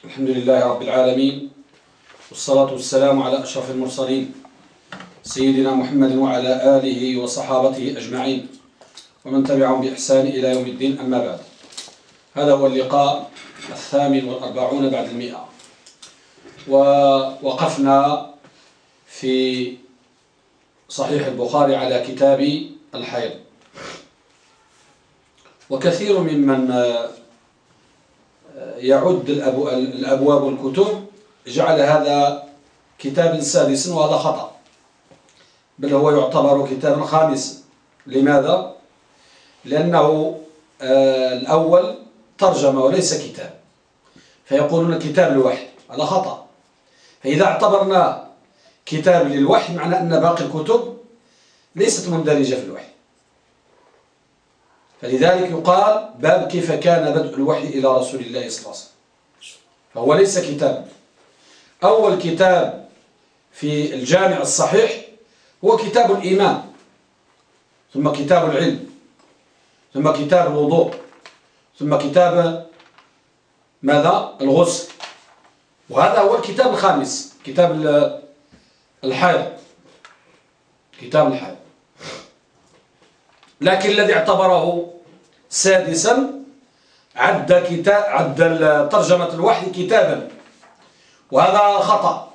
الحمد لله رب العالمين، والصلاة والسلام على أشرف المرسلين سيدنا محمد وعلى آله وصحابته أجمعين ومن تبعهم بإحسان إلى يوم الدين. أما بعد، هذا هو اللقاء 48 بعد 100، ووقفنا في صحيح البخاري على كتاب الحيض. وكثير ممن يعد الأبواب والكتب جعل هذا كتاب سادس، وهذا خطأ، بل هو يعتبر كتابا خامسا. لماذا؟ لأنه الأول ترجمة وليس كتاب، فيقولون كتاب الوحي، هذا خطأ. فإذا اعتبرنا كتاب للوحي معنى أن باقي الكتب ليست مندرجة في الوحي، فلذلك يقال باب كيف كان بدء الوحي إلى رسول الله صلى الله عليه وسلم، فهو ليس كتاب. أول كتاب في الجامع الصحيح هو كتاب الإيمان، ثم كتاب العلم، ثم كتاب الوضوء، ثم كتاب ماذا؟ الغسل. وهذا هو الكتاب الخامس، كتاب الحيض، كتاب الحيض. لكن الذي اعتبره سادسا عد ترجمة الوحي كتابا، وهذا خطأ.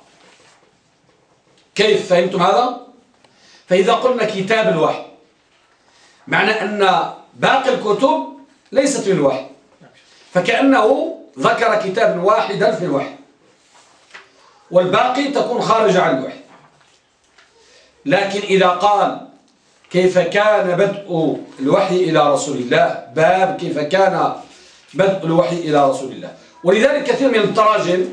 كيف فهمتم هذا؟ فإذا قلنا كتاب الوحي معنى أن باقي الكتب ليست من الوحي، فكأنه ذكر كتابا واحدا في الوحي والباقي تكون خارج عن الوحي. لكن إذا قال كيف كان بدء الوحي إلى رسول الله، باب كيف كان بدء الوحي إلى رسول الله. ولذلك كثير من التراجم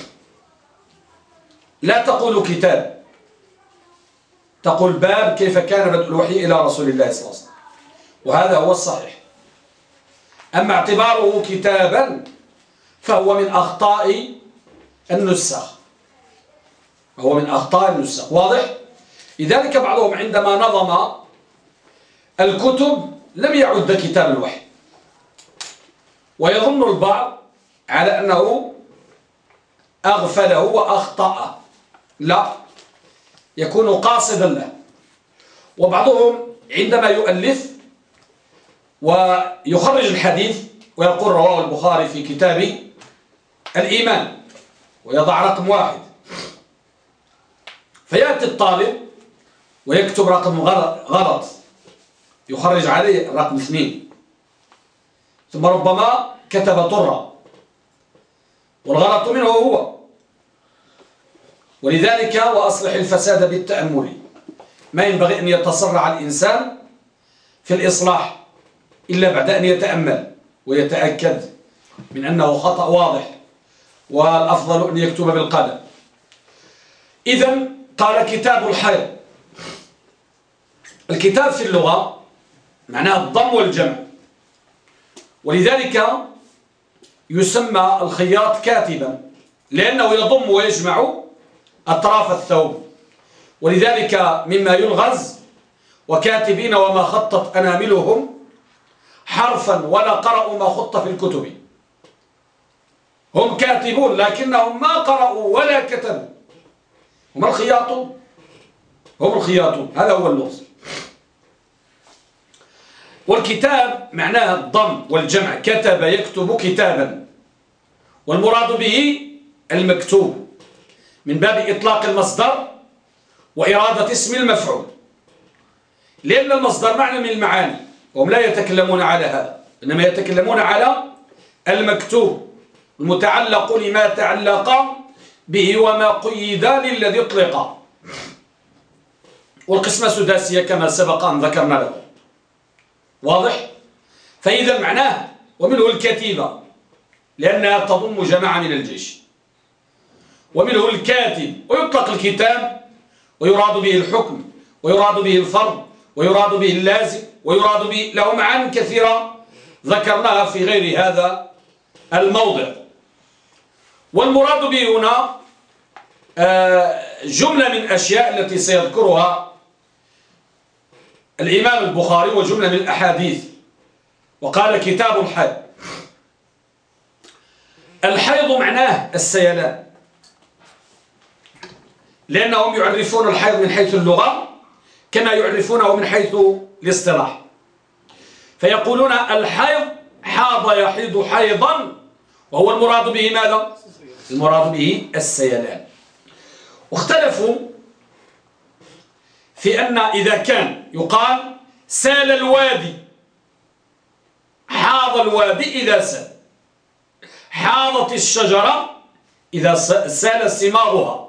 لا تقول كتاب، تقول باب كيف كان بدء الوحي إلى رسول الله صلى الله عليه وسلم، وهذا هو الصحيح. أما اعتباره كتابا فهو من أخطاء النسخ، هو من أخطاء النسخ، واضح؟ لذلك بعضهم عندما نظم الكتب لم يعد كتاب الوحي، ويظن البعض على أنه أغفله وأخطأ. لا، يكون قاصدا له. وبعضهم عندما يؤلف ويخرج الحديث ويقول رواه البخاري في كتاب الإيمان ويضع رقم 1، فيأتي الطالب ويكتب رقم غلط، يخرج عليه رقم 2، ثم ربما كتب طرة والغلط منه هو. ولذلك وأصلح الفساد بالتأمل، ما ينبغي أن يتسرع الإنسان في الإصلاح إلا بعد أن يتأمل ويتأكد من أنه خطأ واضح، والأفضل أن يكتب بالقلم. إذن قال كتاب الحيض. الكتاب في اللغة معناه الضم والجمع، ولذلك يسمى الخياط كاتبا، لأنه يضم ويجمع أطراف الثوب. ولذلك مما يلغز وكاتبين وما خطت أناملهم حرفا ولا قرأوا ما خط في الكتب. هم كاتبون لكنهم ما قرأوا ولا كتبوا. هم الخياطون، هم الخياطون، هذا هو اللغز. والكتاب معناه الضم والجمع، كتب يكتب كتابا، والمراد به المكتوب من باب إطلاق المصدر وإرادة اسم المفعول، لأن المصدر معنى من المعاني، وهم لا يتكلمون على هذا، إنما يتكلمون على المكتوب المتعلق لما تعلق به وما قيد للذي اطلق. والقسمة سداسية كما سبق أن ذكرنا له، واضح؟ فإذا معناه ومنه الكتيبة لأنها تضم جماعة من الجيش، ومنه الكاتب، ويطلق الكتاب ويراد به الحكم ويراد به الفرض ويراد به اللازم ويراد به له معاني كثيرة ذكرناها في غير هذا الموضع. والمراد به هنا جملة من الأشياء التي سيذكرها الإمام البخاري وجملة من الأحاديث. وقال كتاب الحيض. الحيض معناه السيلان، لأنهم يعرفون الحيض من حيث اللغة كما يعرفونه من حيث الاصطلاح، فيقولون الحيض حاض يحيض حيضا، وهو المراد به ماذا؟ المراد به السيلان. واختلفوا في أن إذا كان يقال سال الوادي، حاض الوادي إذا سال، حاضت الشجرة إذا سال ثمارها،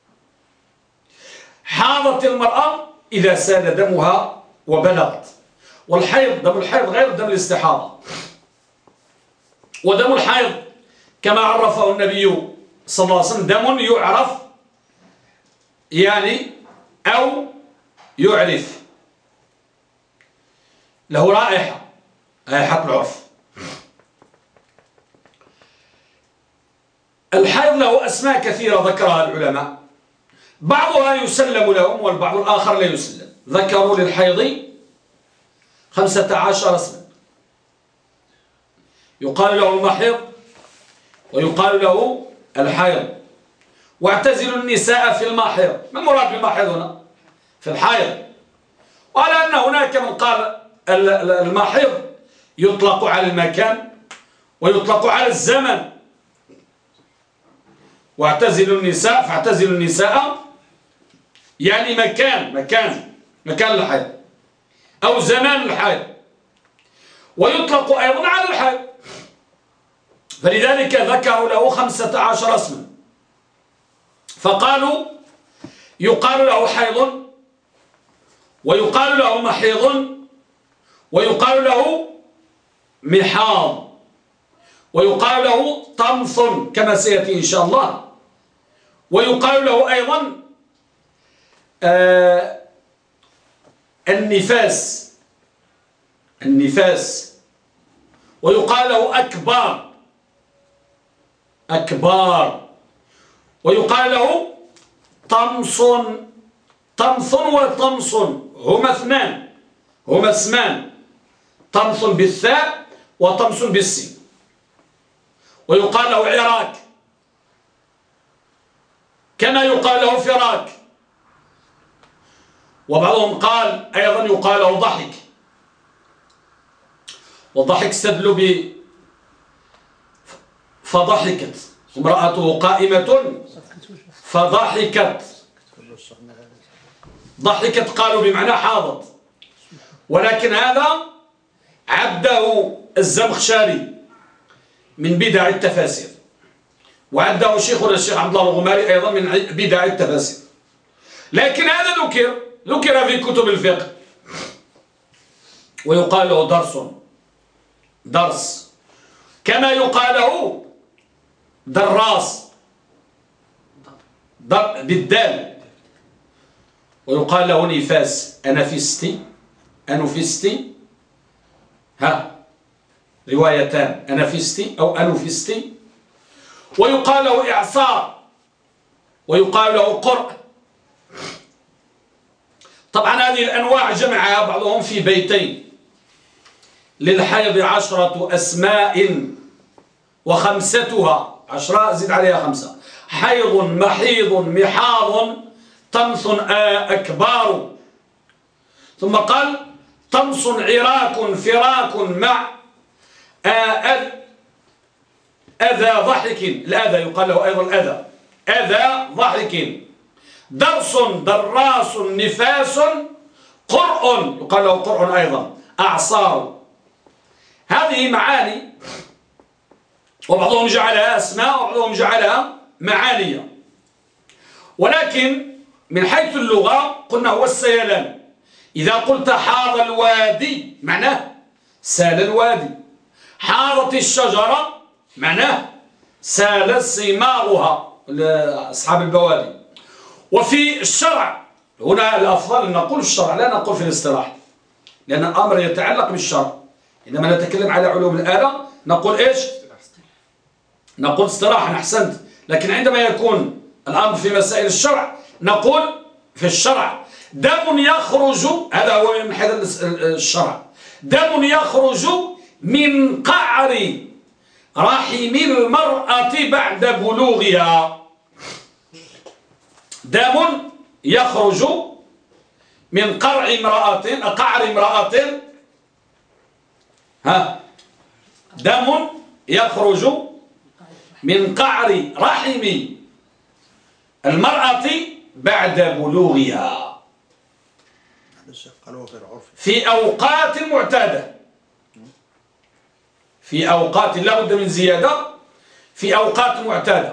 حاضت المرأة إذا سال دمها وبلغت. والحيض دم الحيض غير دم الاستحاضة، ودم الحيض كما عرفه النبي صلى الله عليه وسلم دم يعرف يعني أو يعرف، له رائحة، رائحة العرف. الحيض له أسماء كثيرة ذكرها العلماء، بعضها يسلم لهم والبعض الآخر لا يسلم. ذكروا للحيض 15 اسما، يقال له المحيض ويقال له الحيض. واعتزلوا النساء في المحيض. ما المراد بالمحيض هنا؟ في الحيض. وعلى أن هناك من قال المحيض يطلق على المكان ويطلق على الزمن. واعتزلوا النساء، فاعتزلوا النساء يعني مكان الحيض أو زمان الحيض، ويطلق أيضا على الحيض. فلذلك ذكروا له 15 اسما، فقالوا يقال له حيض، ويقال له محيض، ويقال له محاض، ويقال له طمث كما سيأتي إن شاء الله، ويقال له أيضا النفاس، ويقال له أكبار، ويقال له طمس وطمس، هما اسمان، طمس بالثاء وطمس بالسين. ويقال له عراك كما يقال له فراك. وبعضهم قال أيضا يقال له ضحك، والضحك استدلوا ب فضحكت امرأته قائمة فضحكت، ضحكت قالوا بمعنى حاضت، ولكن هذا عده الزمخشري من بدع التفاسير، وعده شيخنا الشيخ عبد الله الغماري أيضا من بدع التفاسير. لكن هذا ذكر في كتب الفقه، ويقال له درس كما يقال له دراس بالدال، ويقال له نفاس، أنفستي روايتان، أنفستي أو أنفستي. ويقال له إعصار، ويقال له قرء. طبعا هذه الأنواع جمعها بعضهم في بيتين: للحيض 10 أسماء وخمستها 10 زد عليها 5، حيض محيض محاض طمس أكبار. ثم قال طمس عراك فراك مع أذى ضحك، الأذى يقال له أيضا أذى ضحك، درس دراس نفاس قرء يقال له قرء أيضا، أعصار. هذه معاني، وبعضهم جعلها أسماء وبعضهم جعلها معانية، ولكن من حيث اللغة قلنا هو السيلان. إذا قلت حاض الوادي معناه سال الوادي، حاضت الشجرة معناه سال ثمارها، أصحاب البوادي. وفي الشرع هنا الأفضل أن نقول الشرع لا نقول في الاصطلاح، لأن الأمر يتعلق بالشرع. عندما نتكلم على علوم الآلة نقول إيش؟ نقول اصطلاحا، أحسنت. لكن عندما يكون الأمر في مسائل الشرع نقول في الشرع دم يخرج، هذا هو من حيث الشرع، دم يخرج من قعر رحم المرأة بعد بلوغها دم يخرج من قعر امرأة دم يخرج من قعر رحم المرأة بعد بلوغها في أوقات معتادة، في أوقات لا بد من زيادة، في أوقات معتادة.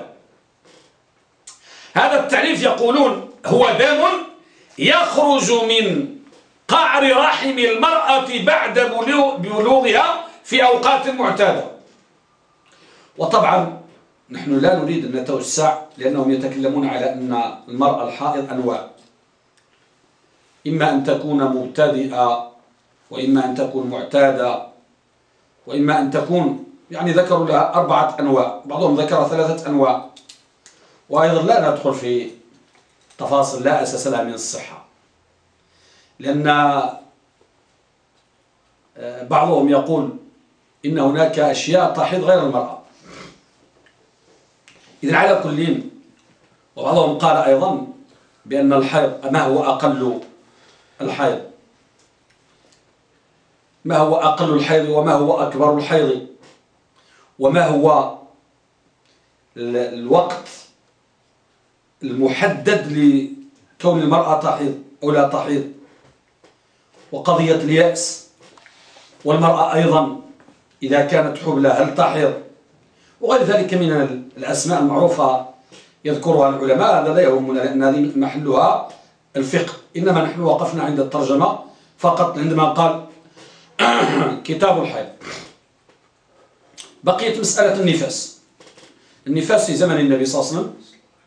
هذا التعريف يقولون هو دم يخرج من قعر رحم المرأة بعد بلوغها في أوقات معتادة. وطبعا نحن لا نريد أن نتوسع، لأنهم يتكلمون على أن المرأة الحائض أنواع، إما أن تكون مبتدئة، وإما أن تكون معتادة، وإما أن تكون يعني ذكروا لها 4 أنواع، بعضهم ذكر 3 أنواع. وأيضا لا ندخل في تفاصيل لا أساس لها من الصحة، لأن بعضهم يقول إن هناك أشياء تحيض غير المرأة. إذن على كل، وبعضهم قال أيضا بأن الحيض ما هو أقل الحيض، ما هو أقل الحيض وما هو أكبر الحيض، وما هو الوقت المحدد لكون المرأة تحيض أو لا تحيض، وقضية اليأس، والمرأة أيضا إذا كانت حبلى هل تحيض، وغير ذلك من الأسماء المعروفة يذكرها العلماء. هذا لا يهمنا، لأن هذه محلها الفقه، إنما نحن وقفنا عند الترجمة فقط عندما قال كتاب الحيض. بقيت مسألة النفاس. النفاس في زمن النبي صلى الله عليه وسلم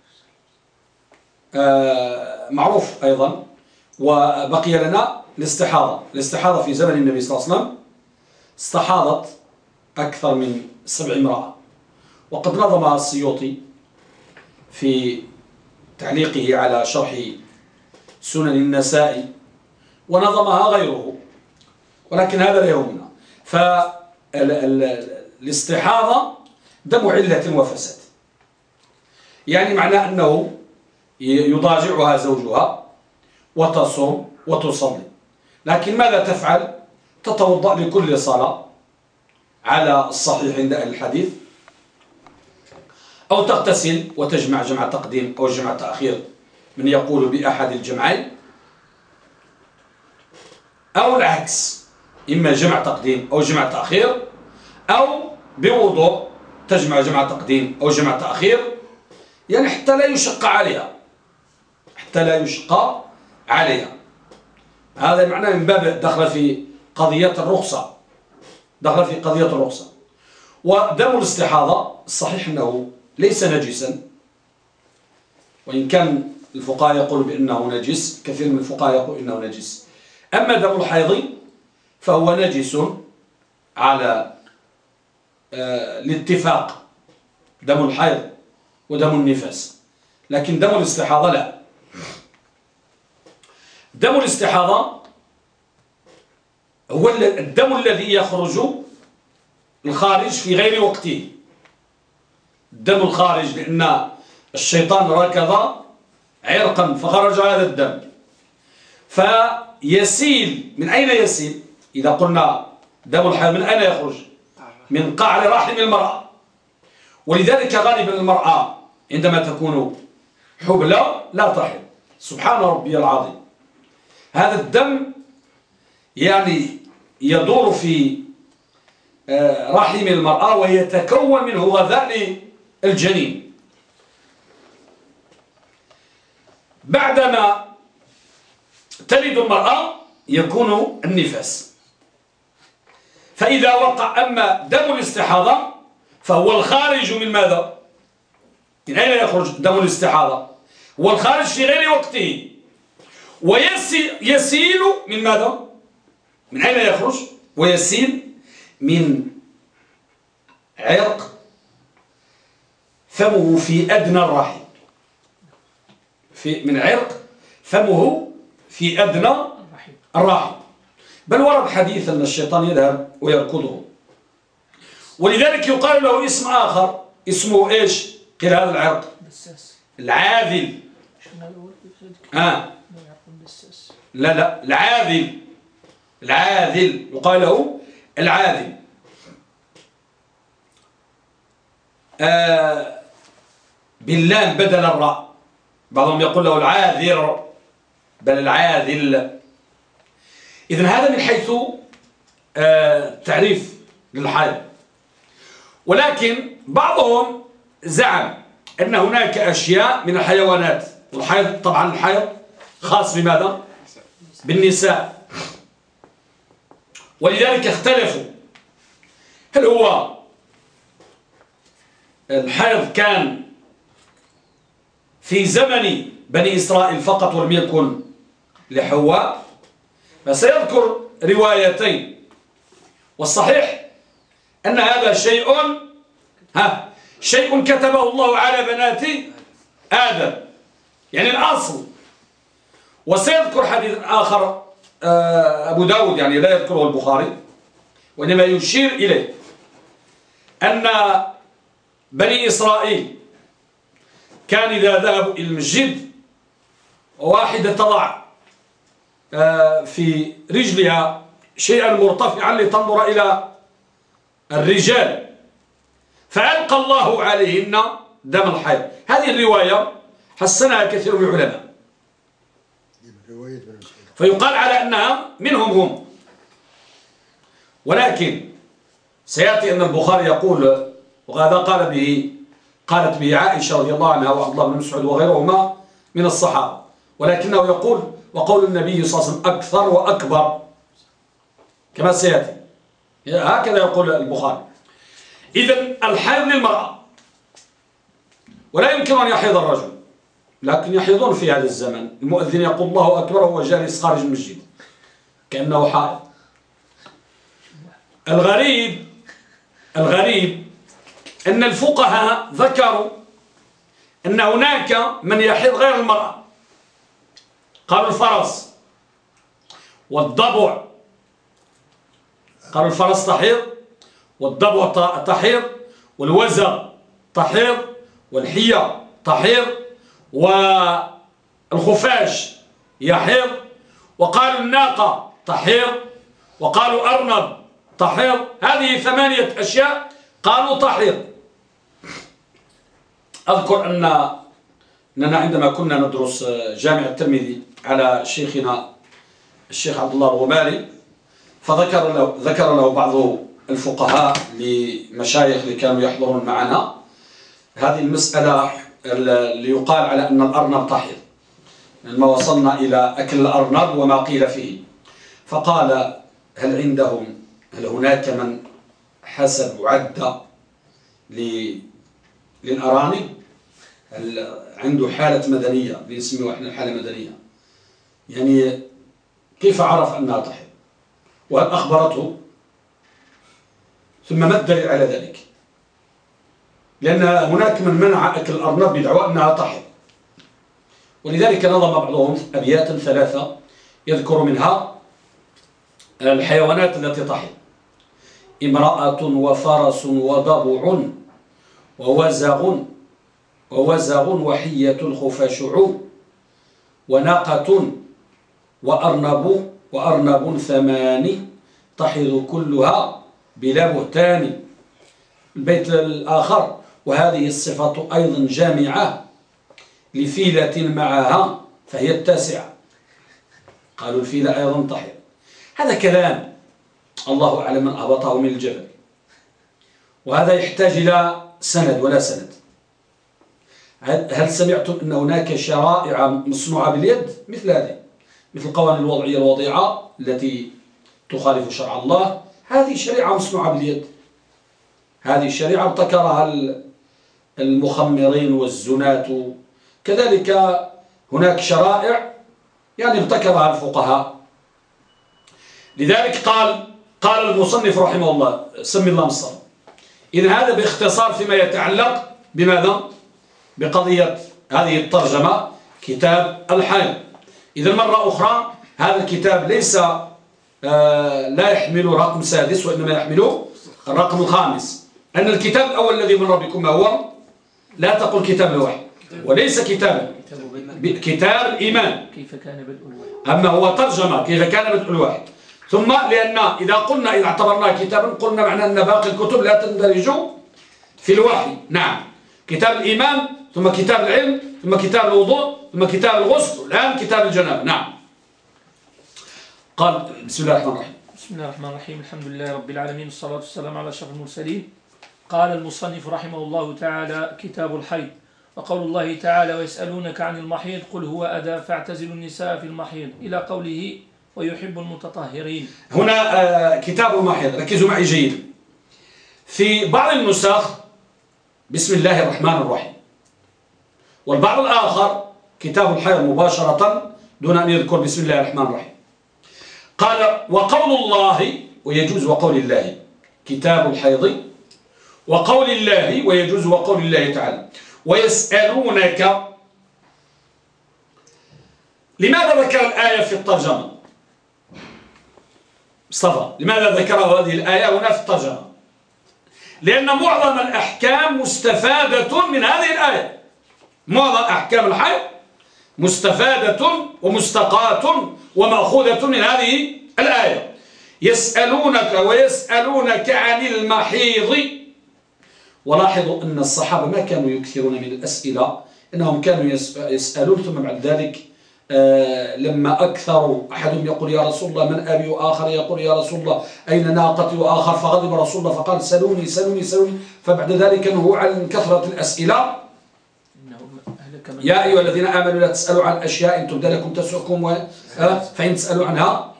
معروف أيضا. وبقي لنا الاستحاضة. الاستحاضة في زمن النبي صلى الله عليه وسلم استحاضت أكثر من 7 امرأة، وقد نظمها السيوطي في تعليقه على شرح سنن النسائي، ونظمها غيره، ولكن هذا لا يهمنا. فالاستحاضة دم علة وفساد، يعني معناه أنه يضاجعها زوجها وتصوم وتصلي، لكن ماذا تفعل؟ تتوضأ لكل صلاة على الصحيح عند أهل الحديث، أو تغتسل وتجمع جمع تقديم أو جمع تأخير، من يقول بأحد الجمعين، أو العكس، إما جمع تقديم أو جمع تأخير، أو بوضوء تجمع جمع تقديم أو جمع تأخير، يعني حتى لا يشق عليها، حتى لا يشق عليها. هذا معناه من باب دخل في قضية الرخصة، دخل في قضية الرخصة. ودم الاستحاضة الصحيح أنه ليس نجسا، وإن كان الفقهاء يقول بأنه نجس، كثير من الفقهاء يقول إنه نجس. أما دم الحيض فهو نجس على الاتفاق، دم الحيض ودم النفاس، لكن دم الاستحاضة لا. دم الاستحاضة هو الدم الذي يخرج الخارج في غير وقته، الدم الخارج، لأن الشيطان ركض عرقا فخرج هذا الدم، فيسيل. من أين يسيل؟ إذا قلنا دم الحيض من أين يخرج؟ من قعر رحم المرأة. ولذلك غالبا المرأة عندما تكون حبلى لا تحيض. سبحان ربي العظيم، هذا الدم يعني يدور في رحم المرأة ويتكون منه غذاء للجنين. بعدما تلد المرأة يكون النفاس. فإذا وقع أما دم الاستحاضة فهو الخارج من ماذا؟ من أين يخرج دم الاستحاضة؟ هو الخارج في غير وقته، ويسيل من ماذا؟ من أين يخرج؟ ويسيل من عرق فمه في أدنى الرحم، من عرق فمه في أدنى الرحم. بل ورد حديث أن الشيطان يذهب ويركضه، ولذلك يقال له اسم آخر اسمه إيش؟ قيل هذا العرق العاذل. لا العاذل، العاذل يقال له العاذل. باللام بدل الراء، بعضهم يقول له العاذر بل العاذل. إذن هذا من حيث تعريف للحيض. ولكن بعضهم زعم أن هناك أشياء من الحيوانات، والحيض طبعا الحيض خاص بماذا؟ بالنساء. ولذلك اختلفوا هل هو الحيض كان في زمن بني إسرائيل فقط ولم يكن لحواء. فسيذكر روايتين، والصحيح أن هذا شيء كتبه الله على بنات آدم، يعني الأصل. وسيذكر حديث آخر أبو داود، يعني لا يذكره البخاري وإنما يشير إليه، أن بني إسرائيل كان إذا ذهبوا إلى المسجد واحدة تضع في رجلها شيئا مرتفعا لتنظر إلى الرجال، فألقى الله عليهن دم الحيض. هذه الرواية حسنها كثير من العلماء، فيقال على أنها منهم هم. ولكن سيأتي أن البخاري يقول، وهذا قالت به عائشة رضي الله عنها وعبد الله بن مسعود وغيرهما من الصحابة، ولكنه يقول وقول النبي صلى الله عليه وسلم أكثر وأكبر كما سيأتي، هكذا يقول البخاري. إذن الحيض للمرأة، ولا يمكن أن يحيض الرجل، لكن يحيضون في هذا الزمن. المؤذن يقول الله أكبر وهو جالس خارج المسجد كأنه حائض. الغريب أن الفقهاء ذكروا أن هناك من يحيض غير المرأة، قالوا الفرس والضبع، قالوا الفرس تحيض والضبع تحيض والوزغ تحيض والحية تحيض والخفاش يحيض، وقالوا الناقة تحيض، وقالوا أرنب تحيض. هذه 8 أشياء قالوا تحيض. أذكر أننا عندما كنا ندرس جامع الترمذي على شيخنا الشيخ عبد الله الغماري، فذكر له بعض الفقهاء لمشايخ اللي كانوا يحضرون معنا هذه المسألة اللي يقال على أن الأرنب تحيض، لما وصلنا إلى أكل الأرنب وما قيل فيه، فقال هل هناك من حسب عد للأرانب؟ عنده حالة مدنية، بنسميها احنا الحالة المدنية، يعني كيف عرف أنها تحيض وهل أخبرته؟ ثم ما الدليل على ذلك؟ لأن هناك من منع أكل الأرنب بدعوى أنها تحيض، ولذلك نظم بعضهم أبياتا 3 يذكر منها الحيوانات التي تحيض: امرأة وفرس وضبع ووزغ وحية الخفاشع وناقة وأرنب 8 تحيض كلها بلا بهتان. البيت الآخر: وهذه الصفة أيضا جامعة لفيلة معها فهي 9. قالوا الفيلة أيضا تحيض. هذا كلام الله أعلم من أهبطه من الجبل، وهذا يحتاج إلى سند ولا سند. هل سمعتم أن هناك شرائع مصنوعة باليد مثل هذه، مثل القوانين الوضعية الوضيعة التي تخالف شرع الله؟ هذه شريعة مصنوعة باليد، هذه الشريعة ابتكرها المخمرين والزناة. كذلك هناك شرائع يعني ابتكرها الفقهاء. لذلك قال المصنف رحمه الله سمي الله مصر. إذن هذا باختصار فيما يتعلق بماذا؟ بقضية هذه الترجمة، كتاب الحيض. إذن مرة أخرى هذا الكتاب ليس لا يحمل رقم 6 وإنما يحمل الرقم 5، أن الكتاب الأول الذي من ربكم ما هو؟ لا تقل كتاب الوحي، وليس كتابا، كتاب الإيمان. كيف كان بدء الوحي؟ أما هو ترجمة كيف كان بدء الوحي. ثم لأن إذا اعتبرناه كتابا قلنا معنى أن باقي الكتب لا تندرج في الوحي. نعم، كتاب الإيمان، ثم كتاب العلم، ثم كتاب الوضوء، ثم كتاب الغسل، الآن كتاب الجنابة. نعم. قال بسم الله الرحمن الرحيم. بسم الله الرحمن الرحيم. الحمد لله رب العالمين، والصلاة والسلام على أشرف المرسلين. قال المصنف رحمه الله تعالى: كتاب الحيض. وقول الله تعالى: ويسألونك عن المحيض قل هو أذى فاعتزلوا النساء في المحيض، إلى قوله: ويحب المتطهرين. هنا كتاب المحيض، ركزوا معي جيدا. في بعض النسخ بسم الله الرحمن الرحيم، والبعض الآخر كتاب الحيض مباشرة دون أن يذكر بسم الله الرحمن الرحيم. قال: وقول الله، ويجوز وقول الله كتاب الحيض، وقول الله ويجوز وقول الله تعالى. ويسألونك، لماذا ذكر الآية في الترجمة؟ مصطفى، لماذا ذكر هذه الآية هنا في الترجمة؟ لأن معظم الأحكام مستفادة من هذه الآية. معظم أحكام الحيض مستفادة ومستقاة ومأخوذة من هذه الآية. يسألونك ويسألونك عن المحيض. ولاحظوا أن الصحابة ما كانوا يكثرون من الأسئلة، إنهم كانوا يسألون ثم بعد ذلك لما أكثروا أحدهم يقول يا رسول الله من أبي، وآخر يقول يا رسول الله أين ناقتي، وآخر فغضب رسول الله فقال سلوني سلوني سلوني. فبعد ذلك نهوا عن كثرة الأسئلة. يا أيها الذين آمنوا لا تسألوا عن أشياء إن تبد لكم تسؤكم، فإن تسألوا عنها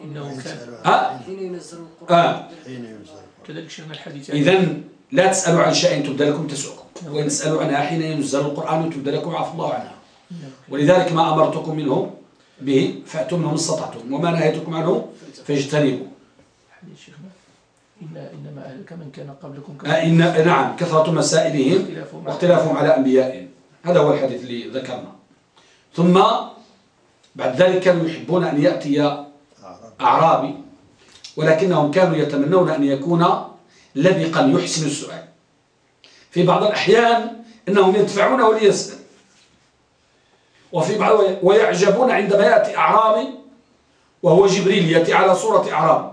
إذن لا تسألوا عن شيء تبد لكم تسؤكم، وإن تسألوا عنها حين ينزل القرآن وتبد لكم عفى الله عنها. ولذلك ما أمرتكم منه به فأتوا منه ما استطعتم، وما نهيتكم عنه فاجتنبوا. إنما أهلك من كان قبلكم نعم، كثرة مسائلهم واختلافهم على أنبيائهم. هذا هو الحديث اللي ذكرنا. ثم بعد ذلك كانوا يحبون أن يأتي أعرابي، ولكنهم كانوا يتمنون أن يكون لبقا يحسن السؤال. في بعض الأحيان أنهم يدفعونه ليسأل، وفي بعض ويعجبون عندما يأتي أعرابي وهو جبريل يأتي على صورة أعرابي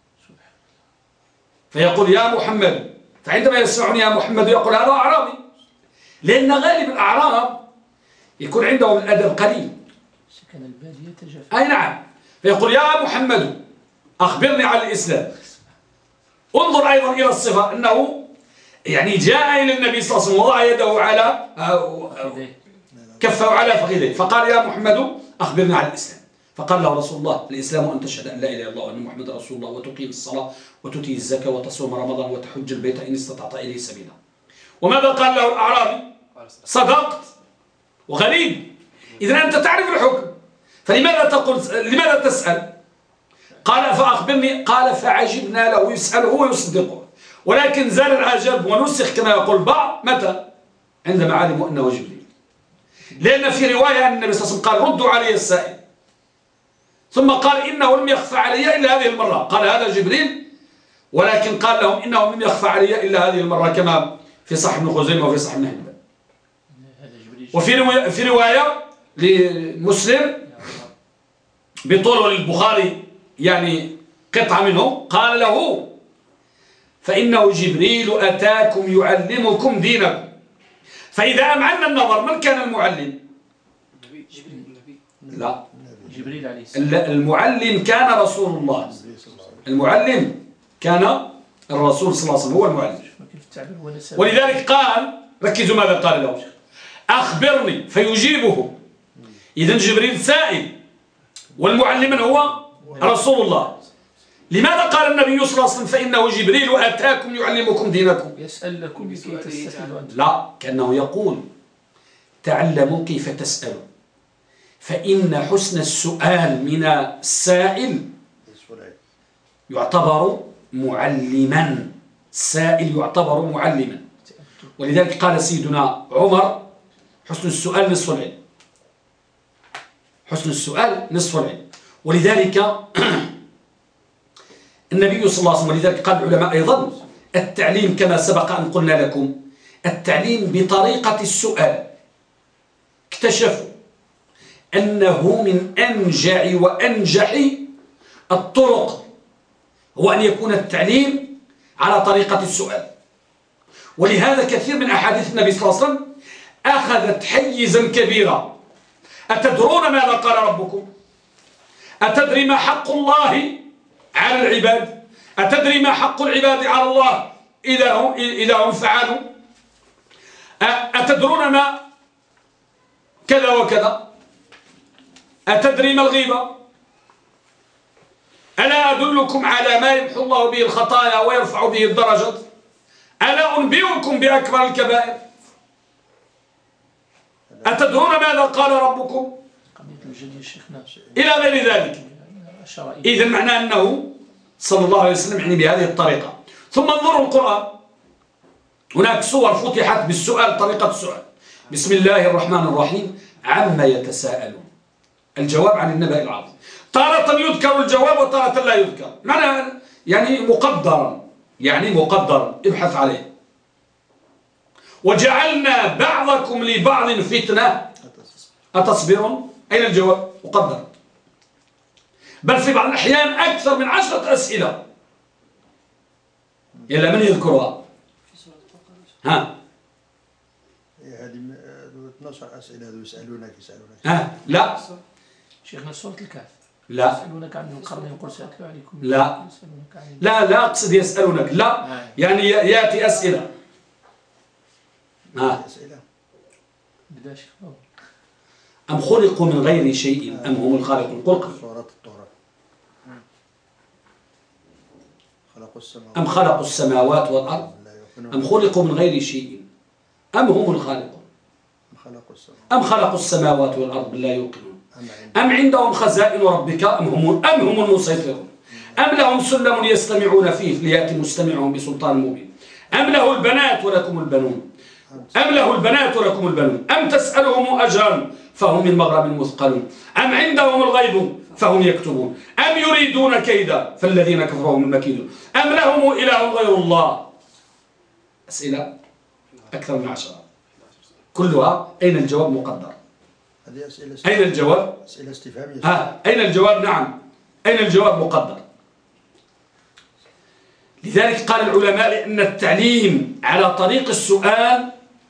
فيقول يا محمد، فعندما يسمعون يا محمد يقول هذا أعرابي، لأن غالب الأعراب يكون عندهم الأدب قليل. سكن البادية تجف. أي نعم. فيقول يا محمد أخبرني عن الإسلام. انظر أيضا إلى الصفة، أنه يعني جاء إلى النبي صلى الله عليه وسلم وضع يده على كفه على فخذيه فقال يا محمد أخبرني عن الإسلام. فقال له رسول الله الإسلام أن تشهد أن لا إله إلا الله وأن محمد رسول الله وتقيم الصلاة وتؤتي الزكاة وتصوم رمضان وتحج البيت إن استطعت إليه سبيلا. وماذا قال له الأعرابي؟ صدقت وغريب. إذا أنت تعرف الحكم، فلماذا تقول لماذا تسأل؟ قال فأخبرني. قال فعجبنا له، يسأله ويصدقه، ولكن زال العجب ونسخ كما يقول بعض متى؟ عندما علموا أنه جبريل. لأن في رواية أن النبي صلى الله عليه وسلم قال ردوا علي السائل، ثم قال إنه لم يخفى علي إلا هذه المرة. قال هذا جبريل، ولكن قال لهم إنه لم يخفى علي إلا هذه المرة، كما في صحيح ابن خزيمة وفي صحيح ابن حبان. وفي رواية لمسلم بطول وللبخاري يعني قطعة منه، قال له فإنه جبريل أتاكم يعلمكم دينكم. فإذا أمعنا النظر من كان المعلم؟ لا، جبريل عليه السلام. المعلم كان رسول الله. المعلم كان الرسول صلى الله عليه وسلم هو المعلم. ولذلك قال، ركزوا ماذا قال له، أخبرني فيجيبه. إذن جبريل سائل، والمعلم هو رسول الله. لماذا قال النبي صلى الله عليه وسلم فإنه جبريل أتاكم يعلمكم دينكم؟ يسألكم كيف تستحيلوا أنتم. لا، كأنه يقول تعلموا كيف تسألوا، فإن حسن السؤال من السائل يعتبر معلما. السائل يعتبر معلما. ولذلك قال سيدنا عمر حسن السؤال نصف العلم. حسن السؤال نصف العلم. ولذلك النبي صلى الله عليه وسلم، ولذلك قال العلماء أيضا التعليم كما سبق أن قلنا لكم التعليم بطريقة السؤال اكتشفوا أنه من أنجع وأنجح الطرق هو أن يكون التعليم على طريقة السؤال. ولهذا كثير من أحاديث النبي صلى الله عليه وسلم أخذت حيزا كبيرا. أتدرون ماذا قال ربكم؟ أتدري ما حق الله على العباد؟ أتدري ما حق العباد على الله إذا هم فعلوا؟ أتدرون ما كذا وكذا؟ أتدري ما الغيبة؟ ألا أدلكم على ما يمحو الله به الخطايا ويرفع به الدرجات؟ ألا أنبئكم بأكبر الكبائر؟ أتدرون ماذا قال ربكم؟ إلى غير ذلك. إذن معنى أنه صلى الله عليه وسلم يعني بهذه الطريقة. ثم انظروا القرآن، هناك سور فتحت بالسؤال، طريقة السؤال. بسم الله الرحمن الرحيم عما يتساءلون، الجواب عن النبأ العظيم. تارة يذكر الجواب وتارة لا يذكر، معنى يعني مقدرا، يعني مقدرا، ابحث عليه. وجعلنا بعضكم لبعض فتنة أتصبرون، أين الجواب؟ مقدر. بل في بعض الأحيان أكثر من 10 أسئلة، يلا من يذكرها؟ ها؟ هذه 12 أسئلة يسألونك. ها؟ لا شيخنا سورة الكهف. لا. يسألونك عن القرن يقول سأتلو عليكم. لا لا أقصد يسألونك، لا يعني يأتي أسئلة. ها؟ بدأ شيخ. أم خلقوا من غير شيء أم هم الخالقون؟ سورة الطور. أم خلقوا السماوات والأرض أم خلقوا من غير شيء أم هم الخالقون؟ أم خلقوا السماوات والأرض لا يوقنون؟ أم عندهم خزائن ربك أم هم المسيطرون؟ أم لهم سلم يستمعون فيه فليأتي مستمعهم بسلطان مبين؟ أم له البنات ولكم البنون؟ أم تسألهم أجرا فهم من مغرم مثقلون؟ أم عندهم الغيب فهم يكتبون؟ أم يريدون كيدا فالذين كفروا هم المكيدون؟ أم لهم إله غير الله؟ أسئلة أكثر من 10 كلها. أين الجواب؟ مقدر. أين الجواب؟ أسئلة استفهامية. أين الجواب؟ نعم، أين الجواب؟ مقدر. لذلك قال العلماء أن التعليم على طريق السؤال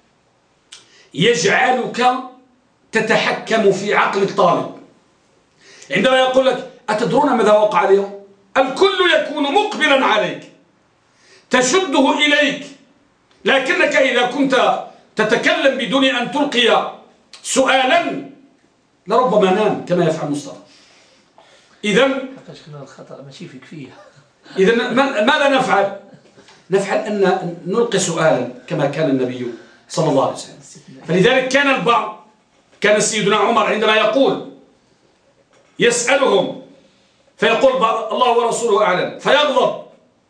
يجعلك تتحكم في عقل الطالب. عندما يقول لك أتدرون ماذا وقع اليوم؟ الكل يكون مقبلا عليك تشده إليك، لكنك إذا كنت تتكلم بدون أن تلقي سؤالا لربما نام كما يفعل مصطفى. إذن الخطأ ماشي فيك فيها. إذن ماذا نفعل؟ نفعل أن نلقي سؤالا كما كان النبي صلى الله عليه وسلم. فلذلك كان سيدنا عمر عندما يقول يسألهم فيقول الله ورسوله أعلم فيغضب.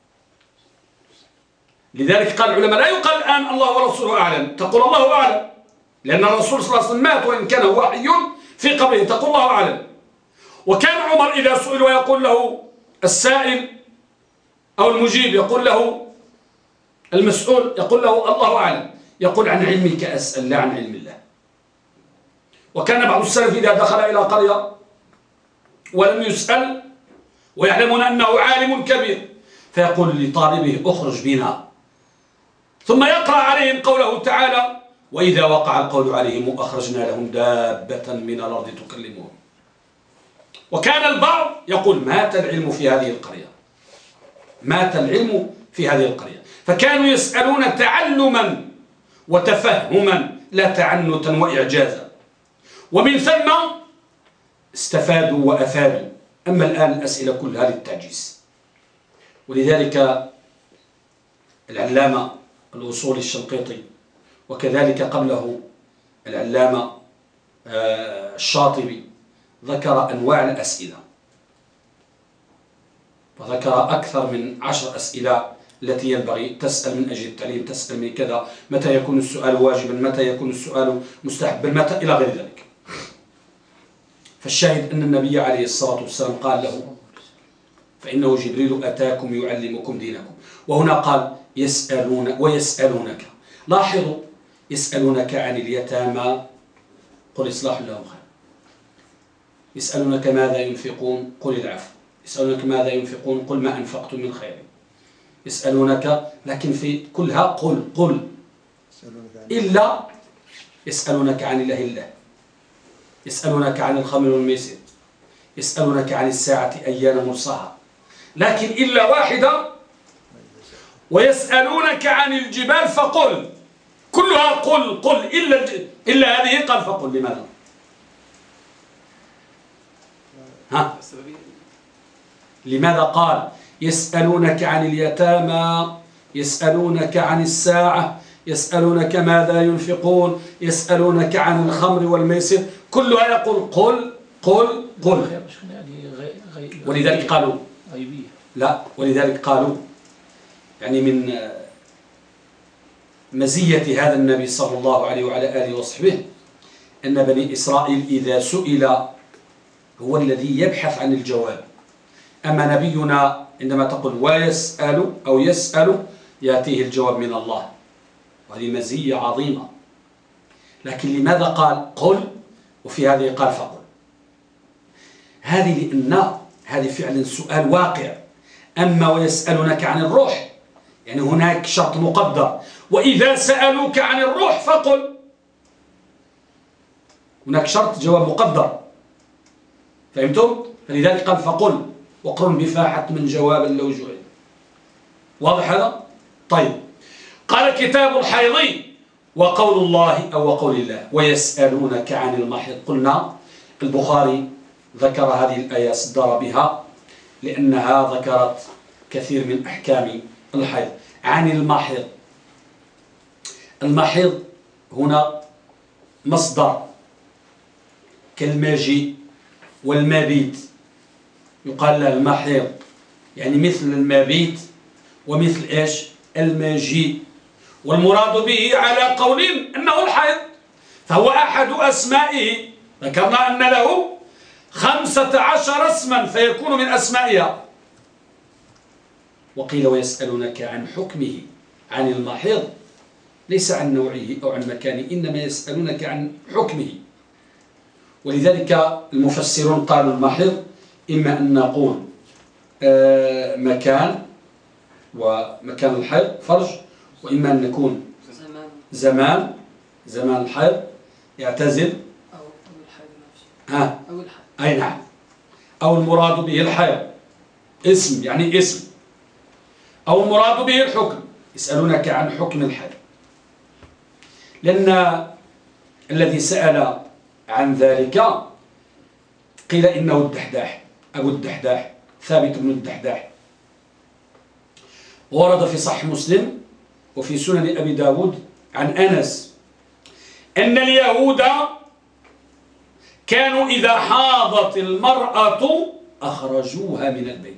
لذلك قال العلماء لا يقال الآن الله ورسوله أعلم، تقول الله أعلم، لأن الرسول صلى الله عليه وسلم مات وإن كان هو حي في قبره، تقول الله أعلم. وكان عمر إذا سئل ويقول له السائل أو المجيب، يقول له المسؤول، يقول له الله أعلم، يقول عن علمك أسأل لا عن علم الله. وكان بعض السلف إذا دخل إلى قرية ولم يسأل ويعلمون أنه عالم كبير فيقول لطالبه اخرج بنا، ثم يقرأ عليهم قوله تعالى وإذا وقع القول عليهم أخرجنا لهم دابة من الأرض تكلمهم. وكان البعض يقول مات العلم في هذه القرية، مات العلم في هذه القرية. فكانوا يسألون تعلما وتفهما لا تعنتا وإعجازا، ومن ثم استفادوا وأفادوا. أما الآن الأسئلة كلها للتعجيز. ولذلك العلامة الأصولي الشنقيطي وكذلك قبله العلامة الشاطبي ذكر أنواع الأسئلة، وذكر أكثر من 10 أسئلة التي ينبغي تسأل من أجل التعليم، تسأل من كذا، متى يكون السؤال واجبا، متى يكون السؤال مستحبا، متى إلى غير ذلك. فالشاهد أن النبي عليه الصلاة والسلام قال له فإنه جبريل أتاكم يعلمكم دينكم. وهنا قال ويسألونك. لاحظوا، يسألونك عن اليتامى قل إصلاح لهم خير. يسألونك ماذا ينفقون قل العفو. يسألونك ماذا ينفقون قل ما أنفقتم من خير. يسألونك، لكن في كلها قل إلا يسألونك عن الله، يسألونك عن الخمر والميسر، يسألونك عن الساعة أيان مرساها، لكن إلا واحدة، ويسألونك عن الجبال فقل. كلها قل إلا هذه قال فقل. لماذا؟ ها؟ لماذا قال يسألونك عن اليتامى، يسألونك عن الساعة، يسألونك ماذا ينفقون، يسألونك عن الخمر والميسر، كلها يقول قل. ولذلك قالوا لا، ولذلك قالوا يعني من مزية هذا النبي صلى الله عليه وعلى آله وصحبه أن بني إسرائيل إذا سئل هو الذي يبحث عن الجواب. أما نبينا عندما تقول ويسأل أو يسأل يأتيه الجواب من الله، وهذه مزية عظيمة. لكن لماذا قال قل وفي هذه قال فقل؟ هذه لأن هذه فعلا سؤال واقع. أما ويسألونك عن الروح يعني هناك شرط مقدر، وإذا سألوك عن الروح فقل، هناك شرط جواب مقدر. فهمتم؟ فلذلك قال فقل وقرن بفاحة من جوابا لو جعل. واضح هذا؟ طيب، قال كتاب الحيض وقول الله أو وقول الله ويسألونك عن المحيض. قلنا البخاري ذكر هذه الآية صدر بها لأنها ذكرت كثير من أحكام الحيض. عن المحيض، المحيض هنا مصدر كالماجي والمبيت، يقال له المحيض، يعني مثل المبيت ومثل إيش الماجي، والمراد به على قول أنه الحيض، فهو أحد أسمائه. ذكرنا أن له 15 اسما فيكون من أسمائها. وقيل ويسألونك عن حكمه. عن المحيض ليس عن نوعه أو عن مكانه، إنما يسألونك عن حكمه. ولذلك المفسرون قالوا المحيض إما أن نقول مكان، ومكان الحيض فرج، وإما أن نكون زمان الحيض يعتزل أي نعم، أو المراد به الحيض اسم، يعني اسم، أو المراد به الحكم. يسألونك عن حكم الحيض، لأن الذي سأل عن ذلك قيل إنه الدحداح، أبو الدحداح ثابت بن الدحداح. ورد في صحيح مسلم وفي سنن أبي داود عن أنس أن اليهود كانوا إذا حاضت المرأة أخرجوها من البيت.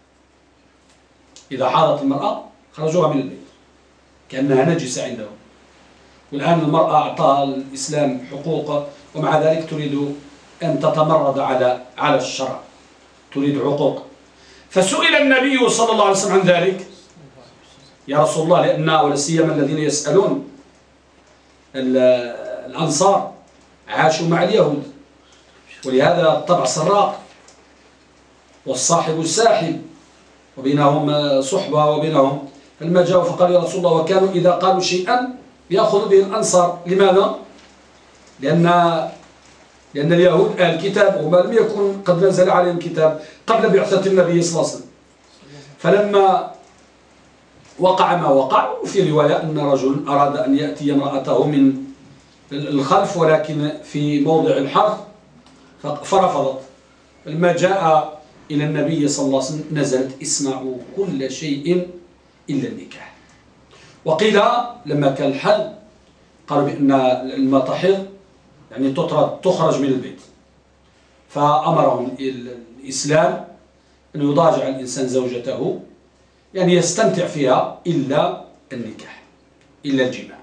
إذا حاضت المرأة خرجوها من البيت كأنها نجسة عندهم. والآن المرأة أعطاها الإسلام حقوق، ومع ذلك تريد أن تتمرد على الشرع، تريد حقوق. فسئل النبي صلى الله عليه وسلم عن ذلك، يا رسول الله، لأن ولا سيما الذين يسألون الأنصار عاشوا مع اليهود، ولهذا الطبع سراق والصاحب الساحب، وبينهم صحبة وبينهم. فلما جاءوا فقالوا يا رسول الله، وكانوا إذا قالوا شيئا يأخذ به الأنصار. لماذا؟ لأن اليهود أهل كتاب، وما لم يكن قد نزل عليهم كتاب قبل بعثة النبي صلى الله عليه وسلم. فلما وقع ما وقع، وفي رواية أن رجل أراد أن يأتي امرأته من الخلف ولكن في موضع الحرث فرفضت. لما جاء إلى النبي صلى الله عليه وسلم نزلت اسمعوا كل شيء إلا النكاح. وقيل لما كان الحل قالوا بأن المطاحيض يعني تطرد، تخرج من البيت، فأمرهم الإسلام أن يضاجع الإنسان زوجته، يعني يستمتع فيها إلا النكاح، إلا الجماع.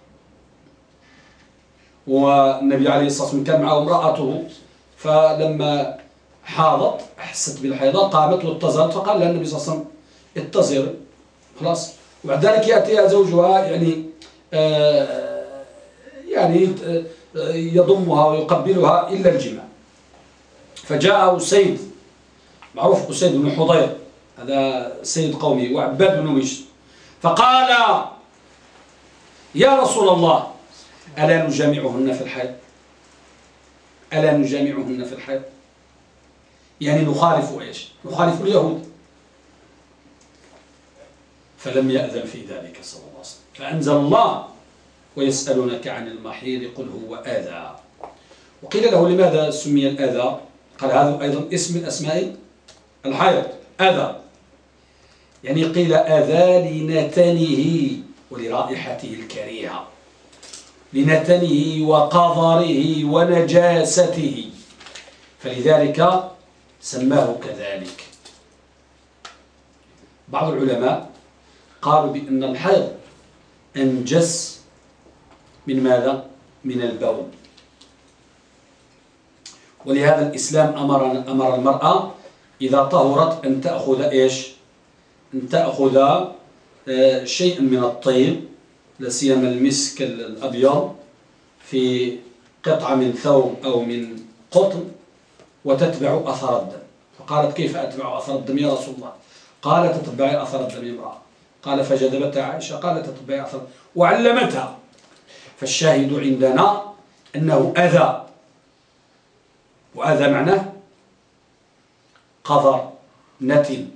والنبي عليه الصلاة والسلام كان معه امرأته، فلما حاضت أحست بالحيضة قامت واتزرت، فقال لها النبي صلى الله عليه وسلم اتزري خلاص. وبعد ذلك يأتيها زوجها يعني يضمها ويقبلها إلا الجماع. فجاء أسيد، معروف أسيد بن حضير، هذا سيد قومه، وعباد بن مشر، فقال: يا رسول الله، ألا نجامعهن في الحيض؟ ألا نجامعهن في الحيض؟ يعني نخالف إيش؟ نخالف اليهود. فلم يأذن في ذلك صلى الله عليه وسلم، فأنزل الله: ويسألونك عن المحيض قل هو أذى. وقيل له: لماذا سمي الأذى؟ قال: هذا أيضا اسم من أسماء الحيض، أذى، يعني قيل أذى لنتنه ولرائحته الكريهة، لنتنه وقذره ونجاسته، فلذلك سماه كذلك. بعض العلماء قالوا بأن الحيض أنجس من ماذا؟ من البول، ولهذا الإسلام أمر المرأة إذا طهرت أن تأخذ إيش؟ أن تأخذ شيء من الطيب، لا سيما المسك الأبيض، في قطعة من ثوب أو من قطن، وتتبع أثر الدم. فقالت: كيف أتبع أثر الدم يا رسول الله؟ قال: تتبعي أثر الدم امرأة. قال: فجذبتها عائشة، قالت: تتبعي أثر، وعلمتها. فالشاهد عندنا أنه أذى، وأذى معناه قذر، نتن،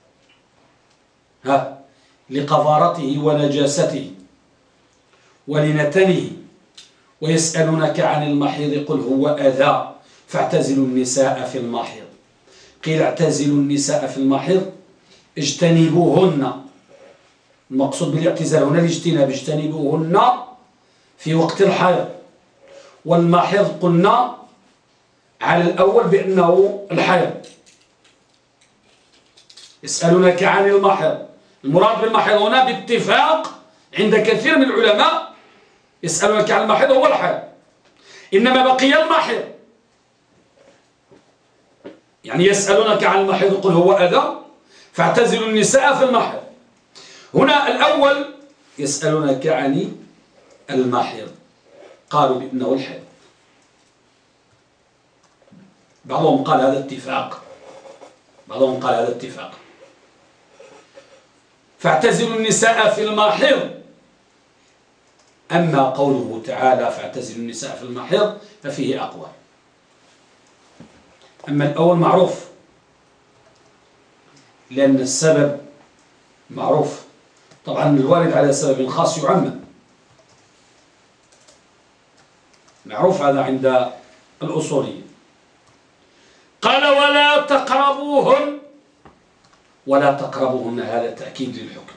لقذارته ونجاسته ولنتنه. ويسألونك عن المحيض قل هو أذى فاعتزلوا النساء في المحيض. قيل: اعتزلوا النساء في المحيض، اجتنبوهن. المقصود بالاعتزال هنا الاجتناب، اجتنبوهن في وقت الحيض. والمحيض قلنا على الأول بأنه الحيض. يسألونك عن المحيض، المراد بالمحيض هنا باتفاق عند كثير من العلماء، يسألونك عن المحيض هو الحيض. إنما بقي المحيض، يعني يسألونك عن المحيض قل هو أذى فاعتزلوا النساء في المحيض. هنا الأول يسألونك عن المحيض، قالوا بأنه الحيض. بعضهم قال هذا اتفاق، بعضهم قال هذا اتفاق. فاعتزلوا النساء في المحيض. أما قوله تعالى فاعتزلوا النساء في المحيض ففيه أقوال. أما الأول معروف، لأن السبب معروف. طبعا الوارد على سبب خاص يعمم، معروف هذا عند الأصوليين. قال: ولا تقربوهن. ولا تقربوهن، هذا تأكيد للحكم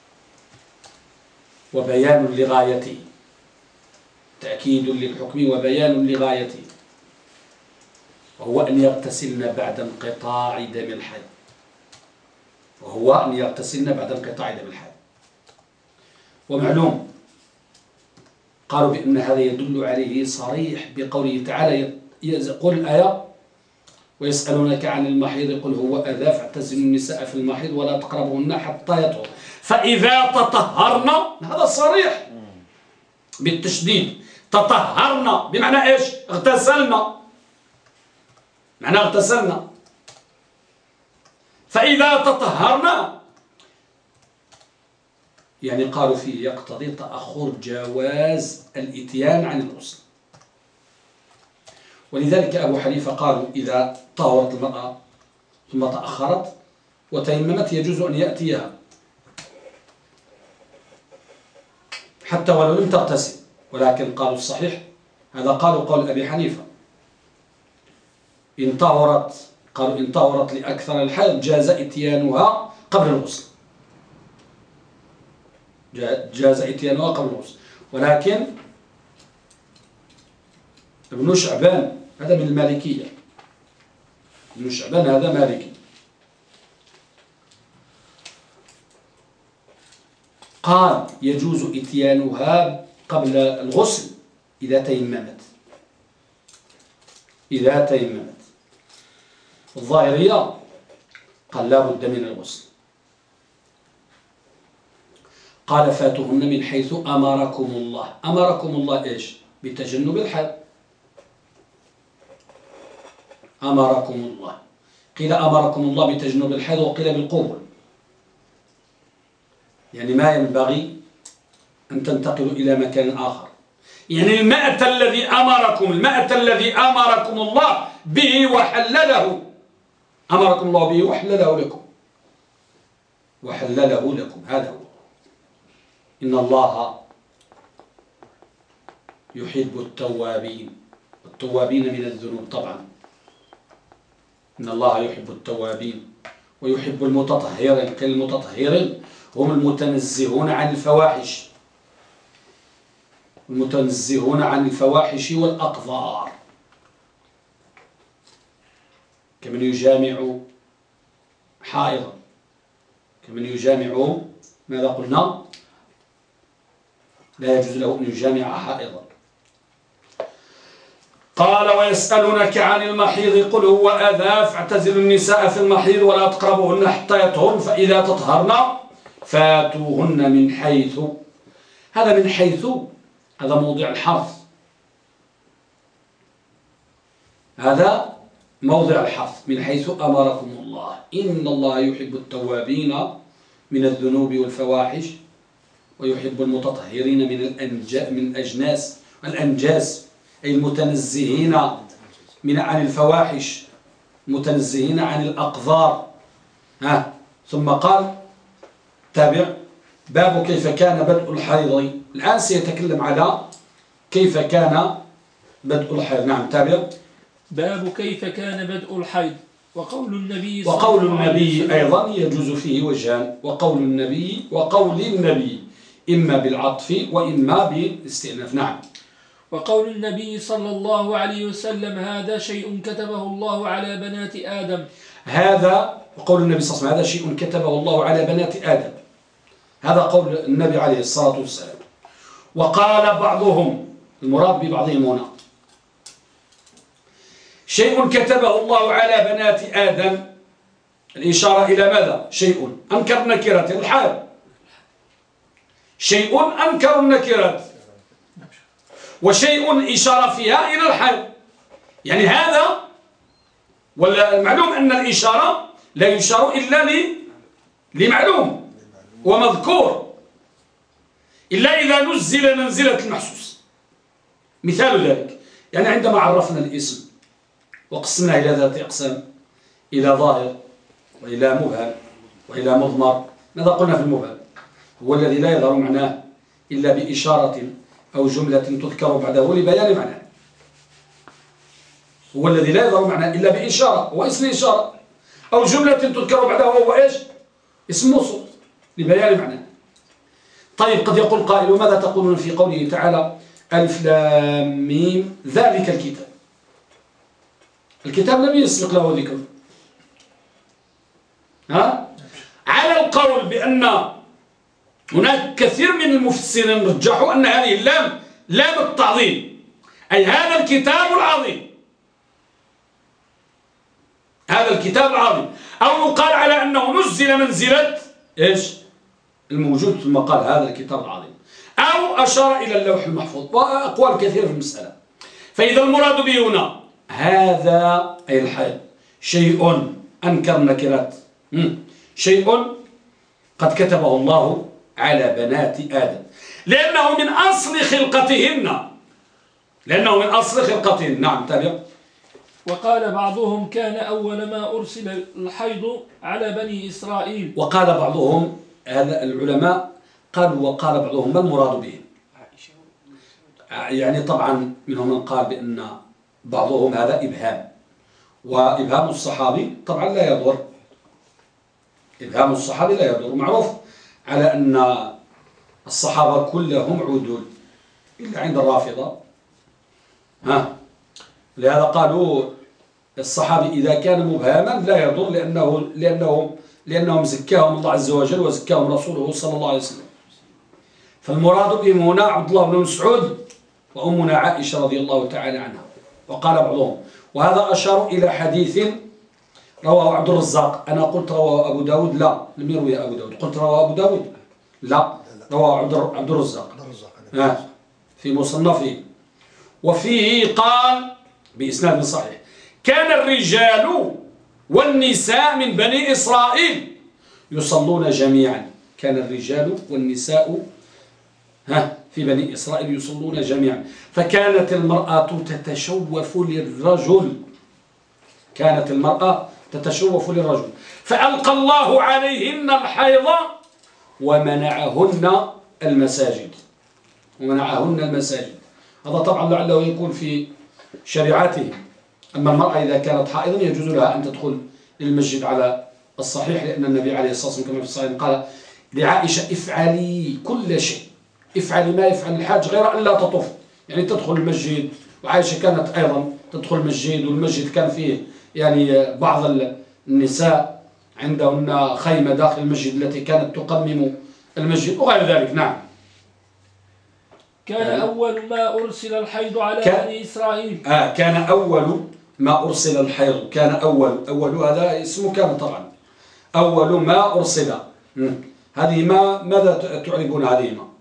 وبيان لغايته، تأكيد للحكم وبيان لغايته، وهو أن يغتسلن بعد انقطاع دم الحيض، وهو أن يغتسلن بعد انقطاع دم الحيض. ومعلوم قالوا بأن هذا يدل عليه صريح بقوله تعالى، يقول الآية: ويسألونك عن المحيض قل هو أذى فاعتزلوا النساء في المحيض ولا تقربوهن حتى يطهر فإذا تطهرن. هذا صريح بالتشديد، تطهرن بمعنى إيش؟ اغتسلنا، معنى اغتسلنا. فإذا تطهرنا يعني قالوا فيه يقتضي تأخر جواز الإتيان عن الغسل. ولذلك أبو حنيفة قالوا إذا طهرت المرأة ثم تأخرت وتيممت يجوز أن يأتيها حتى ولو لم تغتسل. ولكن قالوا الصحيح، هذا قالوا قول أبي حنيفة، إن طهرت، قالوا إن طهرت لأكثر الحيض جاز إتيانها قبل الغسل، جاز إتيانها قبل الغسل. ولكن ابن شعبان هذا من المالكية، ابن شعبان هذا مالكي، قال يجوز إتيانها قبل الغسل إذا تيممت، إذا تيممت. الظاهرية قال لا بد من الغسل. قال فاتوهن من حيث أمركم الله. أمركم الله إيش؟ بتجنب الحيض. أمركم الله، قيل أمركم الله بتجنب الحيض وقيل بالقبول، يعني ما ينبغي أن تنتقلوا إلى مكان آخر. يعني المأت الذي أمركم الله به وحلله، أمركم الله به وحلله لكم، هذا هو. إن الله يحب التوابين من الذنوب طبعا. إن الله يحب التوابين ويحب المتطهرين. المتطهرين هم المتنزهون عن الفواحش، والأقذار، كمن يجامع حائضا، كمن يجامع ماذا قلنا؟ لا يجوز له أن يجامع حائضا. قال ويسألونك عن المحيض قل هو أذى فاعتزلوا النساء في المحيض ولا تقربوهن حتى يطهرن فإذا تطهرن فاتوهن من حيث. هذا من حيث، هذا موضع الحرف، هذا موضع الحرف. من حيث أمركم الله. إن الله يحب التوابين من الذنوب والفواحش ويحب المتطهرين من الأنجاس، أي المتنزهين عن الفواحش، متنزهين عن الأقذار. ثم قال تابع باب كيف كان بدء الحيض. الآن سيتكلم على كيف كان بدء الحيض. نعم تابع. باب كيف كان بدء الحيض. وقول النبي أيضا يجوز فيه وجهان. وقول النبي إما بالعطف وإما بالاستئناف. نعم. وقول النبي صلى الله عليه وسلم هذا شيء كتبه الله على بنات آدم. هذا قول النبي صلى الله عليه وسلم، هذا شيء كتبه الله على بنات آدم. هذا قول النبي عليه الصلاة والسلام. وقال بعضهم، المراد ببعضهم هنا شيء كتبه الله على بنات آدم، الإشارة إلى ماذا؟ شيء أنكر النكرات، الحال شيء أنكر النكرات، وشيء إشارة فيها إلى الحال. يعني هذا، والمعلوم أن الإشارة لا يشار إلا لمعلوم ومذكور، إلا إذا نزل منزلة المحسوس. مثال ذلك يعني عندما عرفنا الاسم وقسمنا إلى ذات أقسام، إلى ظاهر وإلى مبهم وإلى مضمر. ماذا قلنا في المبهم؟ هو الذي لا يظهر معناه إلا بإشارة أو جملة تذكر بعده لبيان معناه. هو الذي لا يظهر معناه إلا بإشارة، هو اسم إشارة، أو جملة تذكر بعده وهو إيش؟ اسم موصول لبيان معناه. طيب قد يقول قائل وماذا تقولون في قوله تعالى ألف لام ميم ذلك الكتاب؟ الكتاب لم يسبق له ذكر. على القول بأن هناك كثير من المفسرين رجحوا أن هذه اللام لام التعظيم، أي هذا الكتاب العظيم، هذا الكتاب العظيم. أو يقال على أنه نزل منزلة إيش؟ الموجود، ثم قال هذا الكتاب العظيم، أو أشار إلى اللوح المحفوظ، وأقوال كثيرة في المسألة. فإذا المراد به هنا هذا أي الحيض شيء أنكر النكرات، شيء قد كتبه الله على بنات آدم، لأنه من أصل خلقتهن. نعم تابع. وقال بعضهم كان أول ما أرسل الحيض على بني إسرائيل. وقال بعضهم، هذا العلماء قالوا، وقال بعضهم ما المراد بهم؟ يعني طبعا منهم من قال بأن بعضهم هذا إبهام، وإبهام الصحابي طبعا لا يضر، إبهام الصحابي لا يضر، معروف على أن الصحابة كلهم عدول إلا عند الرافضة. لهذا قالوا الصحابي إذا كان مبهما لا يضر، لأنهم زكاهم الله عز وجل وزكاهم رسوله صلى الله عليه وسلم. فالمراد بهم هنا عبد الله بن مسعود وأمنا عائشة رضي الله تعالى عنها. وقال بعضهم، وهذا أشار إلى حديث رواه عبد الرزاق. أنا قلت رواه أبو داود، لا لم يروي أبو داود. قلت رواه أبو داود، لا رواه عبد الرزاق في مصنفه. وفيه قال بإسناد صحيح: كان الرجال والنساء من بني إسرائيل يصلون جميعا. كان الرجال والنساء في بني إسرائيل يصلون جميعا، فكانت المرأة تتشوف للرجل. كانت المرأة تتشوف للرجل فألقى الله عليهن الحيض ومنعهن المساجد. هذا طبعا لعله يكون في شريعته. أما المرأة إذا كانت حائضا يجوز لها أن تدخل للمسجد على الصحيح، لأن النبي عليه الصلاة والسلام كما في الصحيح قال لعائشة: افعلي كل شيء، افعلي ما يفعل الحاج غير أن لا تطوف، يعني تدخل المسجد. وعائشة كانت أيضا تدخل المسجد، والمسجد كان فيه يعني بعض النساء عندهن خيمة داخل المسجد التي كانت تقمم المسجد وغير ذلك. نعم. كان أول ما أرسل الحيض على بني إسرائيل. كان أول ما أرسل الحيض. كان أول هذا اسمه كان طبعا. أول ما أرسل. هذه ما ماذا تعربون هذه؟ ما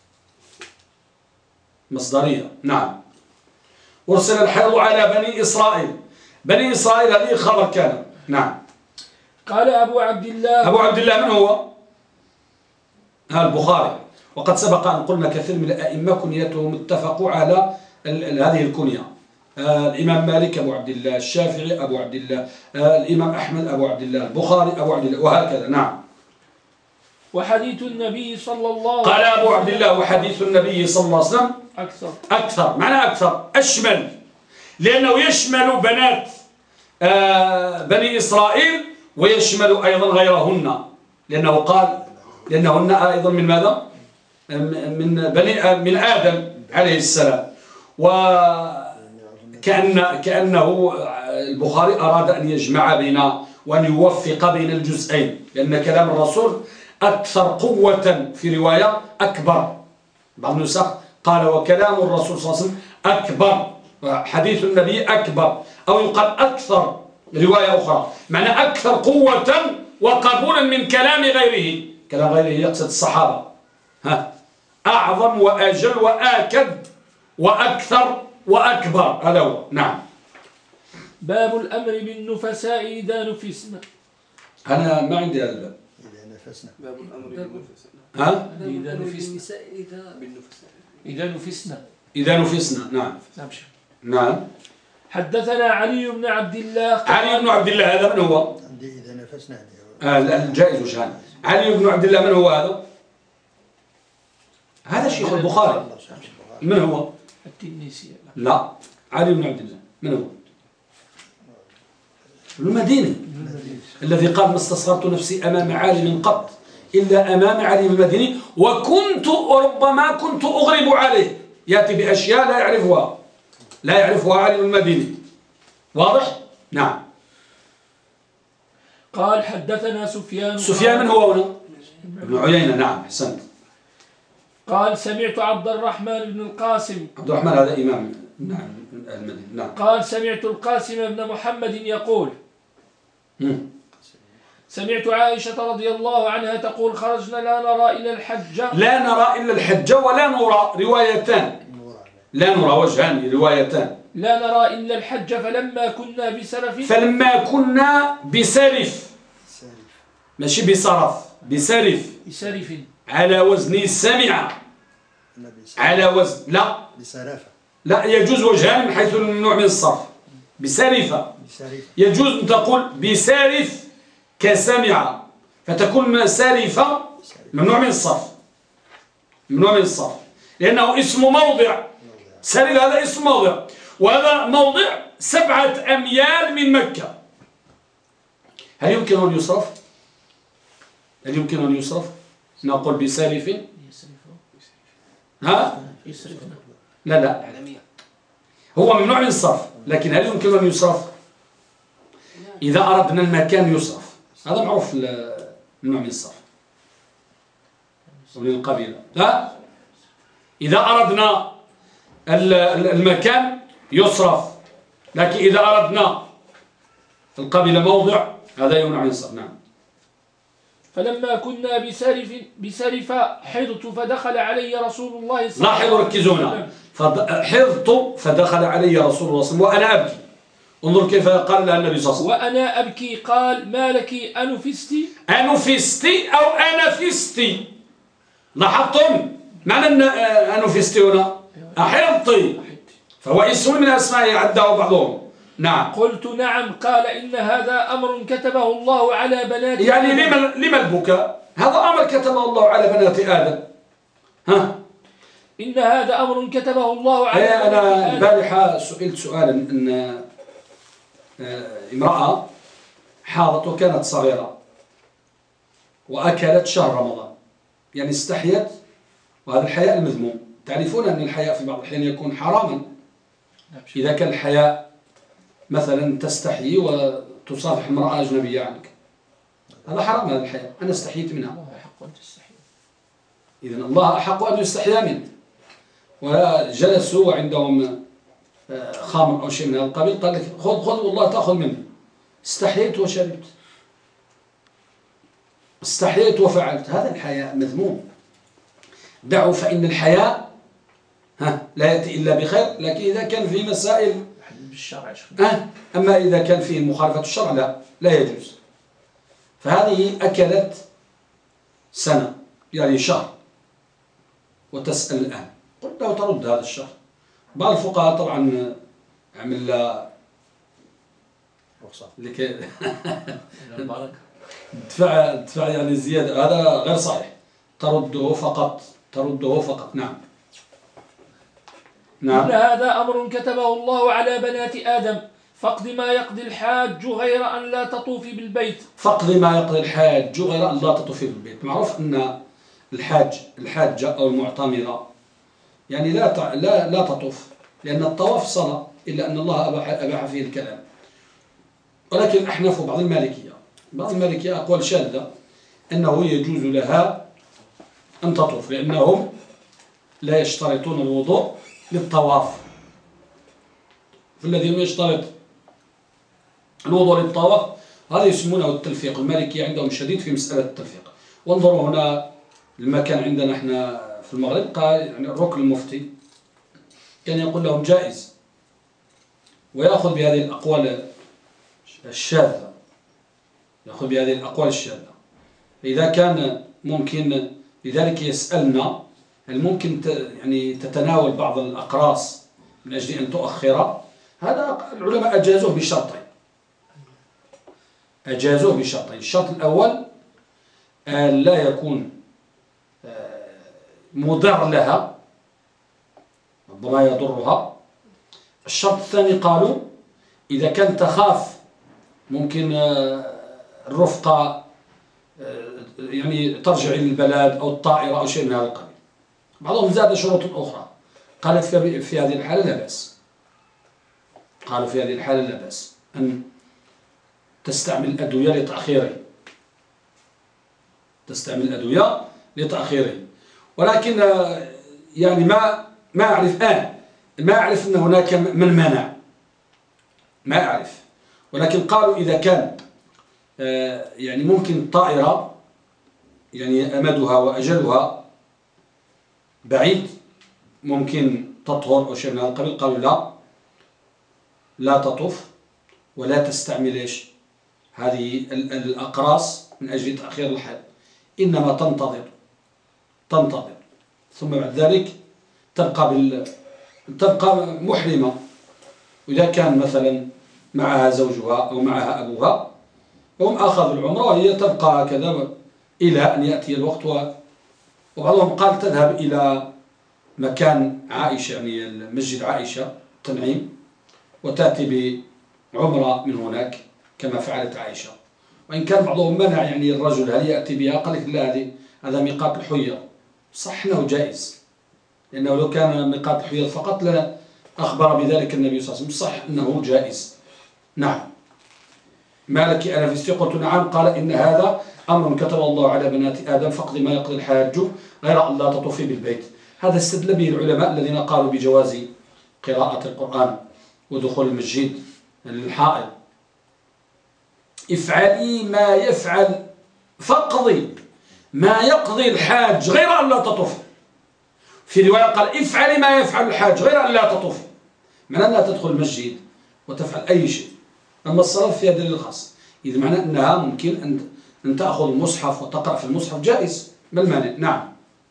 مصدرية. نعم. أرسل الحيض على بني إسرائيل. بني إسرائيل هذه خبر كان. نعم. قال أبو عبد الله. من هو؟ البخاري. وقد سبق أن قلنا كثير من الأئمة كنيتهم اتفقوا على هذه الكنية. الإمام مالك أبو عبد الله، الشافعي أبو عبد الله، الإمام أحمد أبو عبد الله، البخاري أبو عبد الله، وهكذا. نعم. وحديث النبي صلى الله قال أبو عبد الله: وحديث النبي صلى الله عليه وسلم أكثر. معنى أكثر أشمل، لأنه يشمل بنات بني إسرائيل ويشمل أيضا غيرهن، لأنه قال لأنهن أيضا من ماذا؟ من آدم عليه السلام. كأنه البخاري أراد أن يجمع بين وأن يوفق بين الجزئين، لأن كلام الرسول أكثر قوة في رواية أكبر. بعض النسخ قال: وكلام الرسول صلى الله عليه وسلم أكبر، حديث النبي أكبر، أو يقال أكثر رواية أخرى، معنى أكثر قوة وقبولا من كلام غيره. كلام غيره يقصد الصحابة. أعظم وأجل وآكد وأكثر وأكبر، هذا هو. نعم. باب الأمر بالنفساء إذا نفسنا. أنا ما عندي هذا الباب. باب الأمر بالنفساء. إذا نفسنا. نعم. نعم. حدثنا علي بن عبد الله. هذا من هو؟ عندي إذا نفسنا. الجائز وشان. علي بن عبد الله من هو هذا؟ هذا شيخ البخاري. من هو؟ التنيسي. لا، علي بن عبد الله من هو؟ المديني الذي قال: ما استصغرت نفسي أمام عالم قط إلا أمام علي المديني، وكنت ربما كنت أغرب عليه. يأتي بأشياء لا يعرفها علي المديني. واضح؟ نعم. قال: حدثنا سفيان من هو هنا؟ ابن عيينة. نعم، أحسنت. قال: سمعت عبد الرحمن بن القاسم. عبد الرحمن هذا إمام. نعم، المدينة. نعم. قال: سمعت القاسم بن محمد يقول: سمعت عائشة رضي الله عنها تقول: خرجنا لا نرى إلا الحج ولا نرى روايتان. لا نرى وجهان روايتان. لا نرى إلا الحج فلما كنا بسرف ماشي بصرف، بسرف على وزن سمع، على وزن لا يجوز وجهان من حيث النوع من الصرف. بسرفة يجوز أن تقول بسرف كسمع، فتكون سرفة ممنوع من الصرف، لأنه اسم موضع. سرف هذا اسم موضع، وهذا موضع 7 أميال من مكة. هل يمكن أن يصرف؟ نقول بسرف. لا هو ممنوع من الصرف، لكن هل يمكن أن يصرف؟ إذا أردنا المكان يصرف، هذا معروف ممنوع من الصرف ومن القبيلة. لا، إذا أردنا المكان يصرف، لكن إذا أردنا القبيلة موضع هذا يمنع من الصرف. نعم. فلما كنا بسرف حضت فدخل علي رسول الله صلى الله عليه لاحظوا وسلم. ركزوا هنا. حضت فدخل علي رسول الله صلى الله عليه وسلم وأنا أبكي. انظر كيف قال لها النبي صلى الله عليه وسلم. وأنا أبكي قال ما لك أنفستي؟ أنفستي أو أنفستي. لاحظتم معنى أنفستي هنا أحضتي، فهو اسم من أسمائه عده بعضهم. نعم. قلت نعم. قال إن هذا أمر كتبه الله على بنات يعني آدم. لما البكاء؟ هذا أمر كتبه الله على بنات آدم. ها؟ إن هذا أمر كتبه الله على بنات أنا آدم. البارحة سئلت سؤالا أن امرأة حاضت وكانت صغيرة وأكلت شهر رمضان، يعني استحيت، وهذا الحياء المذموم. تعرفون أن الحياء في بعض الأحيان يكون حراما. إذا كان الحياء مثلا تستحيي وتصافح امرأة أجنبية عنك، هذا حرام. هذا الحياء أنا استحيت منها. الله أحق أن تستحي. إذن الله أحق أن يستحيا منه. وجلسوا وعندهم خمر أو شيء من هذا القبيل، قال لك خذ والله تأخذ منه. استحييت وشربت، استحييت وفعلت. هذا الحياء مذموم. دعوا فإن الحياء لا يأتي إلا بخير، لكن إذا كان في مسائل بالشرع أما إذا كان فيه مخالفة الشرع لا يجوز. فهذه أكلت سنة يعني شهر وتسأل الآن، قلت له ترد هذا الشهر. بعض الفقهاء طبعا عمل رخصة لكي دفع يعني زيادة. هذا غير صحيح. ترده فقط. نعم. إن هذا أمر كتبه الله على بنات آدم فاقض ما يقضي الحاج غير أن لا تطوفي بالبيت. فاقض ما يقضي الحاج غير أن لا تطوفي بالبيت. معروف أن الحاجة أو المعتمرة يعني لا تطوف، لأن الطواف صلاة، إلا أن الله أباح فيه الكلام. ولكن الأحناف وبعض المالكية أقوال شاذة أنه يجوز لها أن تطوف، لأنهم لا يشترطون الوضوء للطواف. فالذين يشترط الوضوء للطواف هذا يسمونه التلفيق. المالكية عندهم شديد في مسألة التلفيق. وانظروا هنا المكان عندنا احنا في المغرب، قال يعني الركن المفتي كان يقول لهم جائز، ويأخذ بهذه الأقوال الشاذة. إذا كان ممكن، لذلك يسألنا هل ممكن يعني تتناول بعض الأقراص من أجل أن تؤخر. هذا العلماء أجازوه بشرطين. الشرط الأول لا يكون مضر لها، ربما يضرها. الشرط الثاني قالوا إذا كانت تخاف ممكن الرفقة يعني ترجع إلى البلد أو الطائرة أو شيء من هذا القبيل. بعضهم زاد شروط أخرى، قالت في هذه الحالة لا بأس. قالوا في هذه الحالة لا بأس أن تستعمل الأدوية لتأخيره. ولكن يعني ما أعرف أن هناك من منع، ما أعرف. ولكن قالوا إذا كان يعني ممكن الطائرة يعني أمدها وأجلها بعيد ممكن تطهر أو شيء من هذا القبيل، قالوا لا تطوف ولا تستعمل هذه الأقراص من أجل تأخير الحال، إنما تنتظر ثم بعد ذلك تبقى محرمة. وإذا كان مثلا معها زوجها أو معها أبوها وهم أخذوا العمرة وهي تبقى هكذا إلى أن يأتي الوقت. وبعضهم قال تذهب إلى مكان عائشة يعني مسجد عائشة تنعيم وتأتي بعمرة من هناك كما فعلت عائشة. وإن كان بعضهم منع يعني الرجل هل يأتي بها، قال لك لا، هذا ميقات الحيض. صح أنه جائز، لأنه لو كان ميقات الحيض فقط لا أخبر بذلك النبي صلى الله عليه وسلم. صح أنه جائز. نعم. مالك أنا في قلت نعم. قال إن هذا أمر كتب الله على بنات آدم فاقض ما يقضي الحاج غير أن لا تطوفي بالبيت. هذا استدل به العلماء الذين قالوا بجواز قراءة القرآن ودخول المسجد للحائض. افعلي ما يفعل فاقضي ما يقضي الحاج غير أن لا تطوف. في رواية قال افعل ما يفعل الحاج غير أن لا تطوف، معنى أنها تدخل المسجد وتفعل أي شيء. أما الصلاة فيها دليل خاص، إذا معنى أنها ممكن أن تأخذ المصحف وتقرأ في المصحف جائز، ما المانع؟ نعم.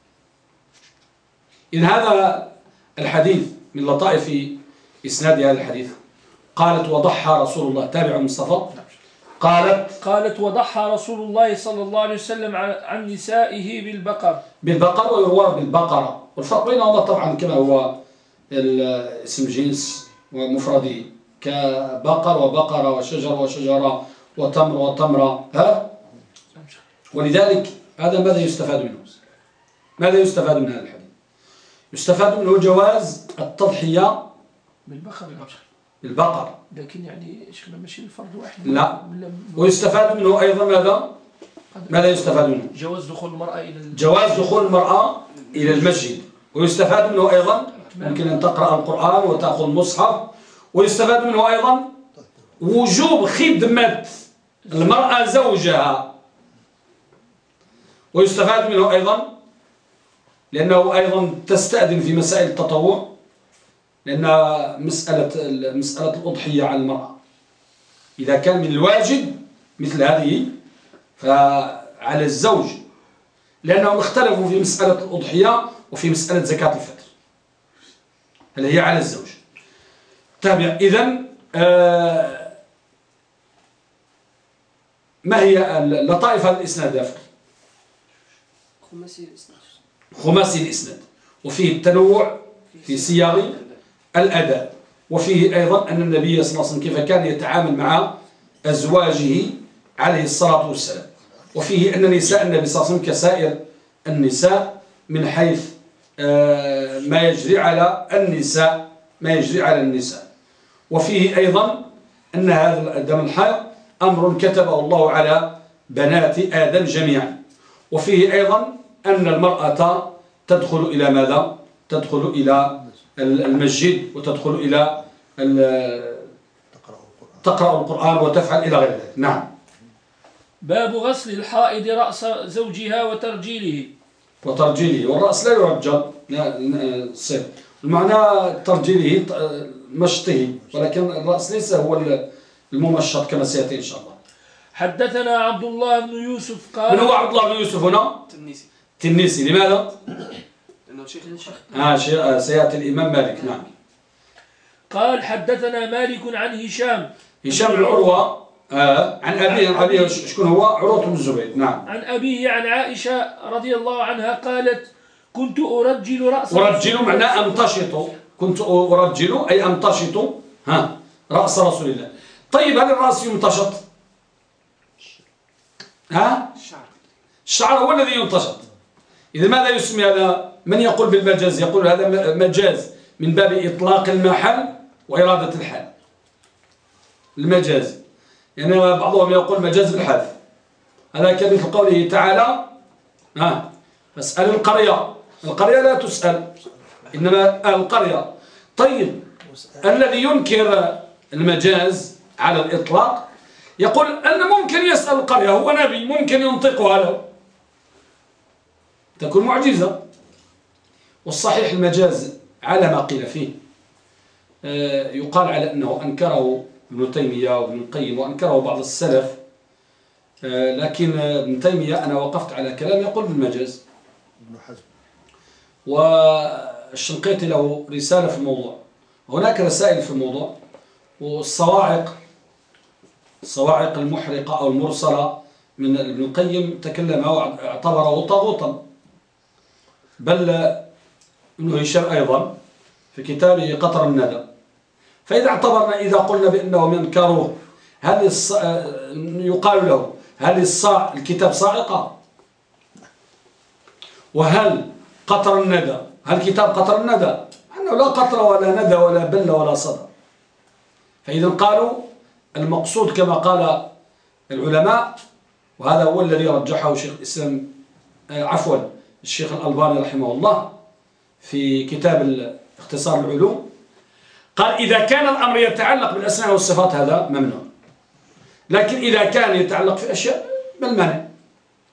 إن هذا الحديث من لطائف إسناد هذا الحديث. قالت وضحى رسول الله، تابع المصطفى. قالت وضحى رسول الله صلى الله عليه وسلم عن نسائه بالبقر ويروى بالبقرة، والفرق بينهما طبعا كما هو اسم جنس ومفرده، كبقر وبقرة وشجر وشجرة وتمر وتمرة. ولذلك هذا ماذا يستفاد منه؟ ماذا يستفاد من هذا الحديث؟ يستفاد منه جواز التضحية بالبقر، لكن يعني شيخنا ماشي الفرد واحد. لا، ويستفاد منه أيضا ماذا يستفاد منه؟ جواز دخول المرأة إلى المسجد، ويستفاد منه أيضا ممكن أن تقرأ القرآن وتأخذ مصحف، ويستفاد منه أيضا وجوب خدمة المرأة زوجها، ويستفاد منه أيضا لأنه أيضا تستأذن في مسائل التطوع، لأن مسألة الأضحية على المرأة إذا كان من الواجب مثل هذه فعلى الزوج، لأنهم اختلفوا في مسألة الأضحية وفي مسألة زكاة الفطر، هل هي على الزوج. تابع. إذن ما هي لطائف هذا الإسناد دافع؟ خماسي الإسناد، وفيه التنوع في صياغ الأداء، وفيه أيضا أن النبي صلى الله عليه وسلم كيف كان يتعامل مع أزواجه عليه الصلاة والسلام، وفيه أن نساء النبي صلى الله عليه وسلم كسائر النساء من حيث ما يجري على النساء، وفيه أيضا أن هذا الدم الحيض أمر كتبه الله على بنات آدم جميعا، وفيه أيضا أن المرأة تدخل إلى ماذا؟ تدخل إلى المسجد وتدخل إلى تقرأ القرآن وتفعل إلى غير ذلك. نعم. باب غسل الحائض رأس زوجها وترجيله. والرأس لا يرجل، المعنى ترجيله مشطه، ولكن الرأس ليس هو الممشط كما سيأتي إن شاء الله. حدثنا عبد الله بن يوسف قال. من هو عبد الله بن يوسف هنا؟ تنيسي. لماذا؟ لأنه شيخ سيأتي الإمام مالك. نعم. قال حدثنا مالك عن هشام بن عروة عن أبيه شكون هو؟ عروة بن الزبير. نعم. عن أبيه عن عائشة رضي الله عنها قالت كنت أرجل رأس. أرجل معناه أمتشط، كنت أرجل أي أمتشط رأس رسول الله. طيب هل الرأس يمتشط؟ الشعر هو الذي يمتشط. إذا ماذا يسمي هذا؟ من يقول بالمجاز؟ يقول هذا مجاز من باب إطلاق المحل وإرادة الحال. المجاز يعني بعضهم يقول مجاز بالحذف، هذا كمثل قوله تعالى فاسأل القرية لا تسأل إنما القرية. طيب الذي ينكر المجاز على الإطلاق يقول أن ممكن يسأل القرية، هو نبي ممكن ينطقها له، تكون معجزة. والصحيح المجاز على ما قيل فيه يقال على أنه أنكره ابن تيمية وابن القيم وأنكره بعض السلف، لكن ابن تيمية أنا وقفت على كلام يقول بالمجاز. ابن حزم والشنقيطي له رسالة في الموضوع، هناك رسائل في الموضوع. والصواعق المحرقة أو المرسلة من ابن القيم تكلمها واعتبره طاغوتا، بل ابن هشام أيضا في كتابه قطر الندى. فإذا اعتبرنا إذا قلنا بأنهم ينكروه هل يقال له هل الكتاب صاعقة؟ وهل قطر الندى هل كتاب قطر الندى؟ أنه لا قطر ولا ندى ولا بل ولا صدى. فإذا قالوا المقصود كما قال العلماء، وهذا هو الذي رجحه شيخ الإسلام الشيخ الألباني رحمه الله في كتاب اختصار العلوم، قال إذا كان الأمر يتعلق بالأسماء والصفات هذا ممنوع، لكن إذا كان يتعلق في أشياء ما المانع؟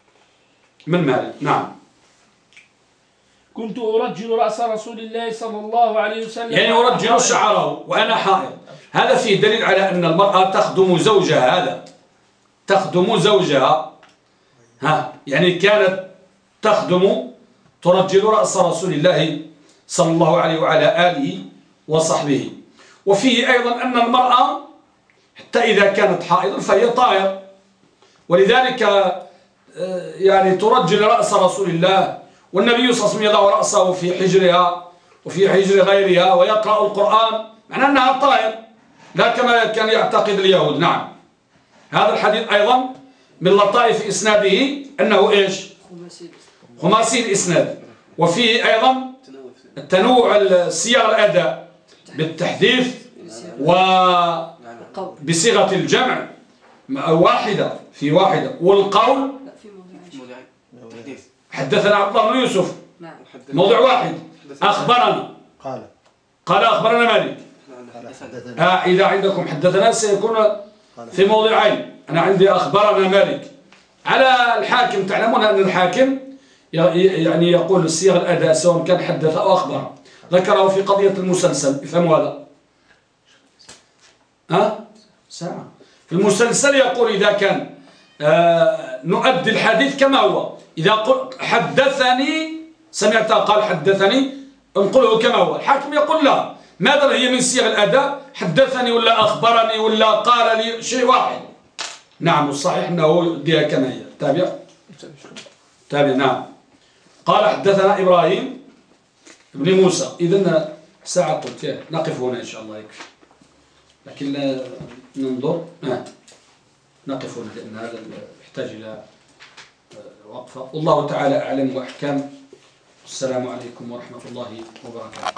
من مالك. نعم. كنت أرجل رأس رسول الله صلى الله عليه وسلم يعني أرجل شعره وأنا حائض. هذا فيه دليل على أن المرأة تخدم زوجها. هذا تخدم زوجها. يعني كانت تخدم ترجل رأس رسول الله صلى الله عليه وعلى آله وصحبه. وفيه أيضا أن المرأة حتى إذا كانت حائض فهي طاهر، ولذلك يعني ترجل رأس رسول الله، والنبي صلى الله عليه وسلم يضع رأسه في حجرها وفي حجر غيرها ويقرأ القرآن، معنى أنها طاهر، لا كما كان يعتقد اليهود. نعم. هذا الحديث أيضا من لطائف إسناده أنه إيش؟ خماسي الإسناد. وفيه أيضا التنوع السياق الأداء بالتحديث وبصيغة الجمع واحدة في واحدة، والقول حدثنا عبد الله بن يوسف موضع واحد، أخبرنا قال أخبرنا مالك. إذا عندكم حدثنا سيكون في موضعين. أنا عندي أخبرنا مالك. على الحاكم تعلمون أن الحاكم يعني يقول الصيغ الأداء سواء كان حدث أو أخبر، ذكره في قضية المسلسل. افهموا هذا. ساعة في المسلسل يقول إذا كان نؤدي الحديث كما هو، إذا قل حدثني سمعت قال حدثني انقله كما هو. الحاكم يقول لا، ماذا هي من صيغ الأداء، حدثني ولا أخبرني ولا قال لي، شيء واحد. نعم. الصحيح أنه يؤديها كما هي. تابع. نعم. قال حدثنا إبراهيم بن موسى. إذن ساعة قلت نقف هنا إن شاء الله يكفي، لكن ننظر. نقف هنا لأن هذا يحتاج إلى وقفة. والله تعالى أعلم وأحكم. السلام عليكم ورحمة الله وبركاته.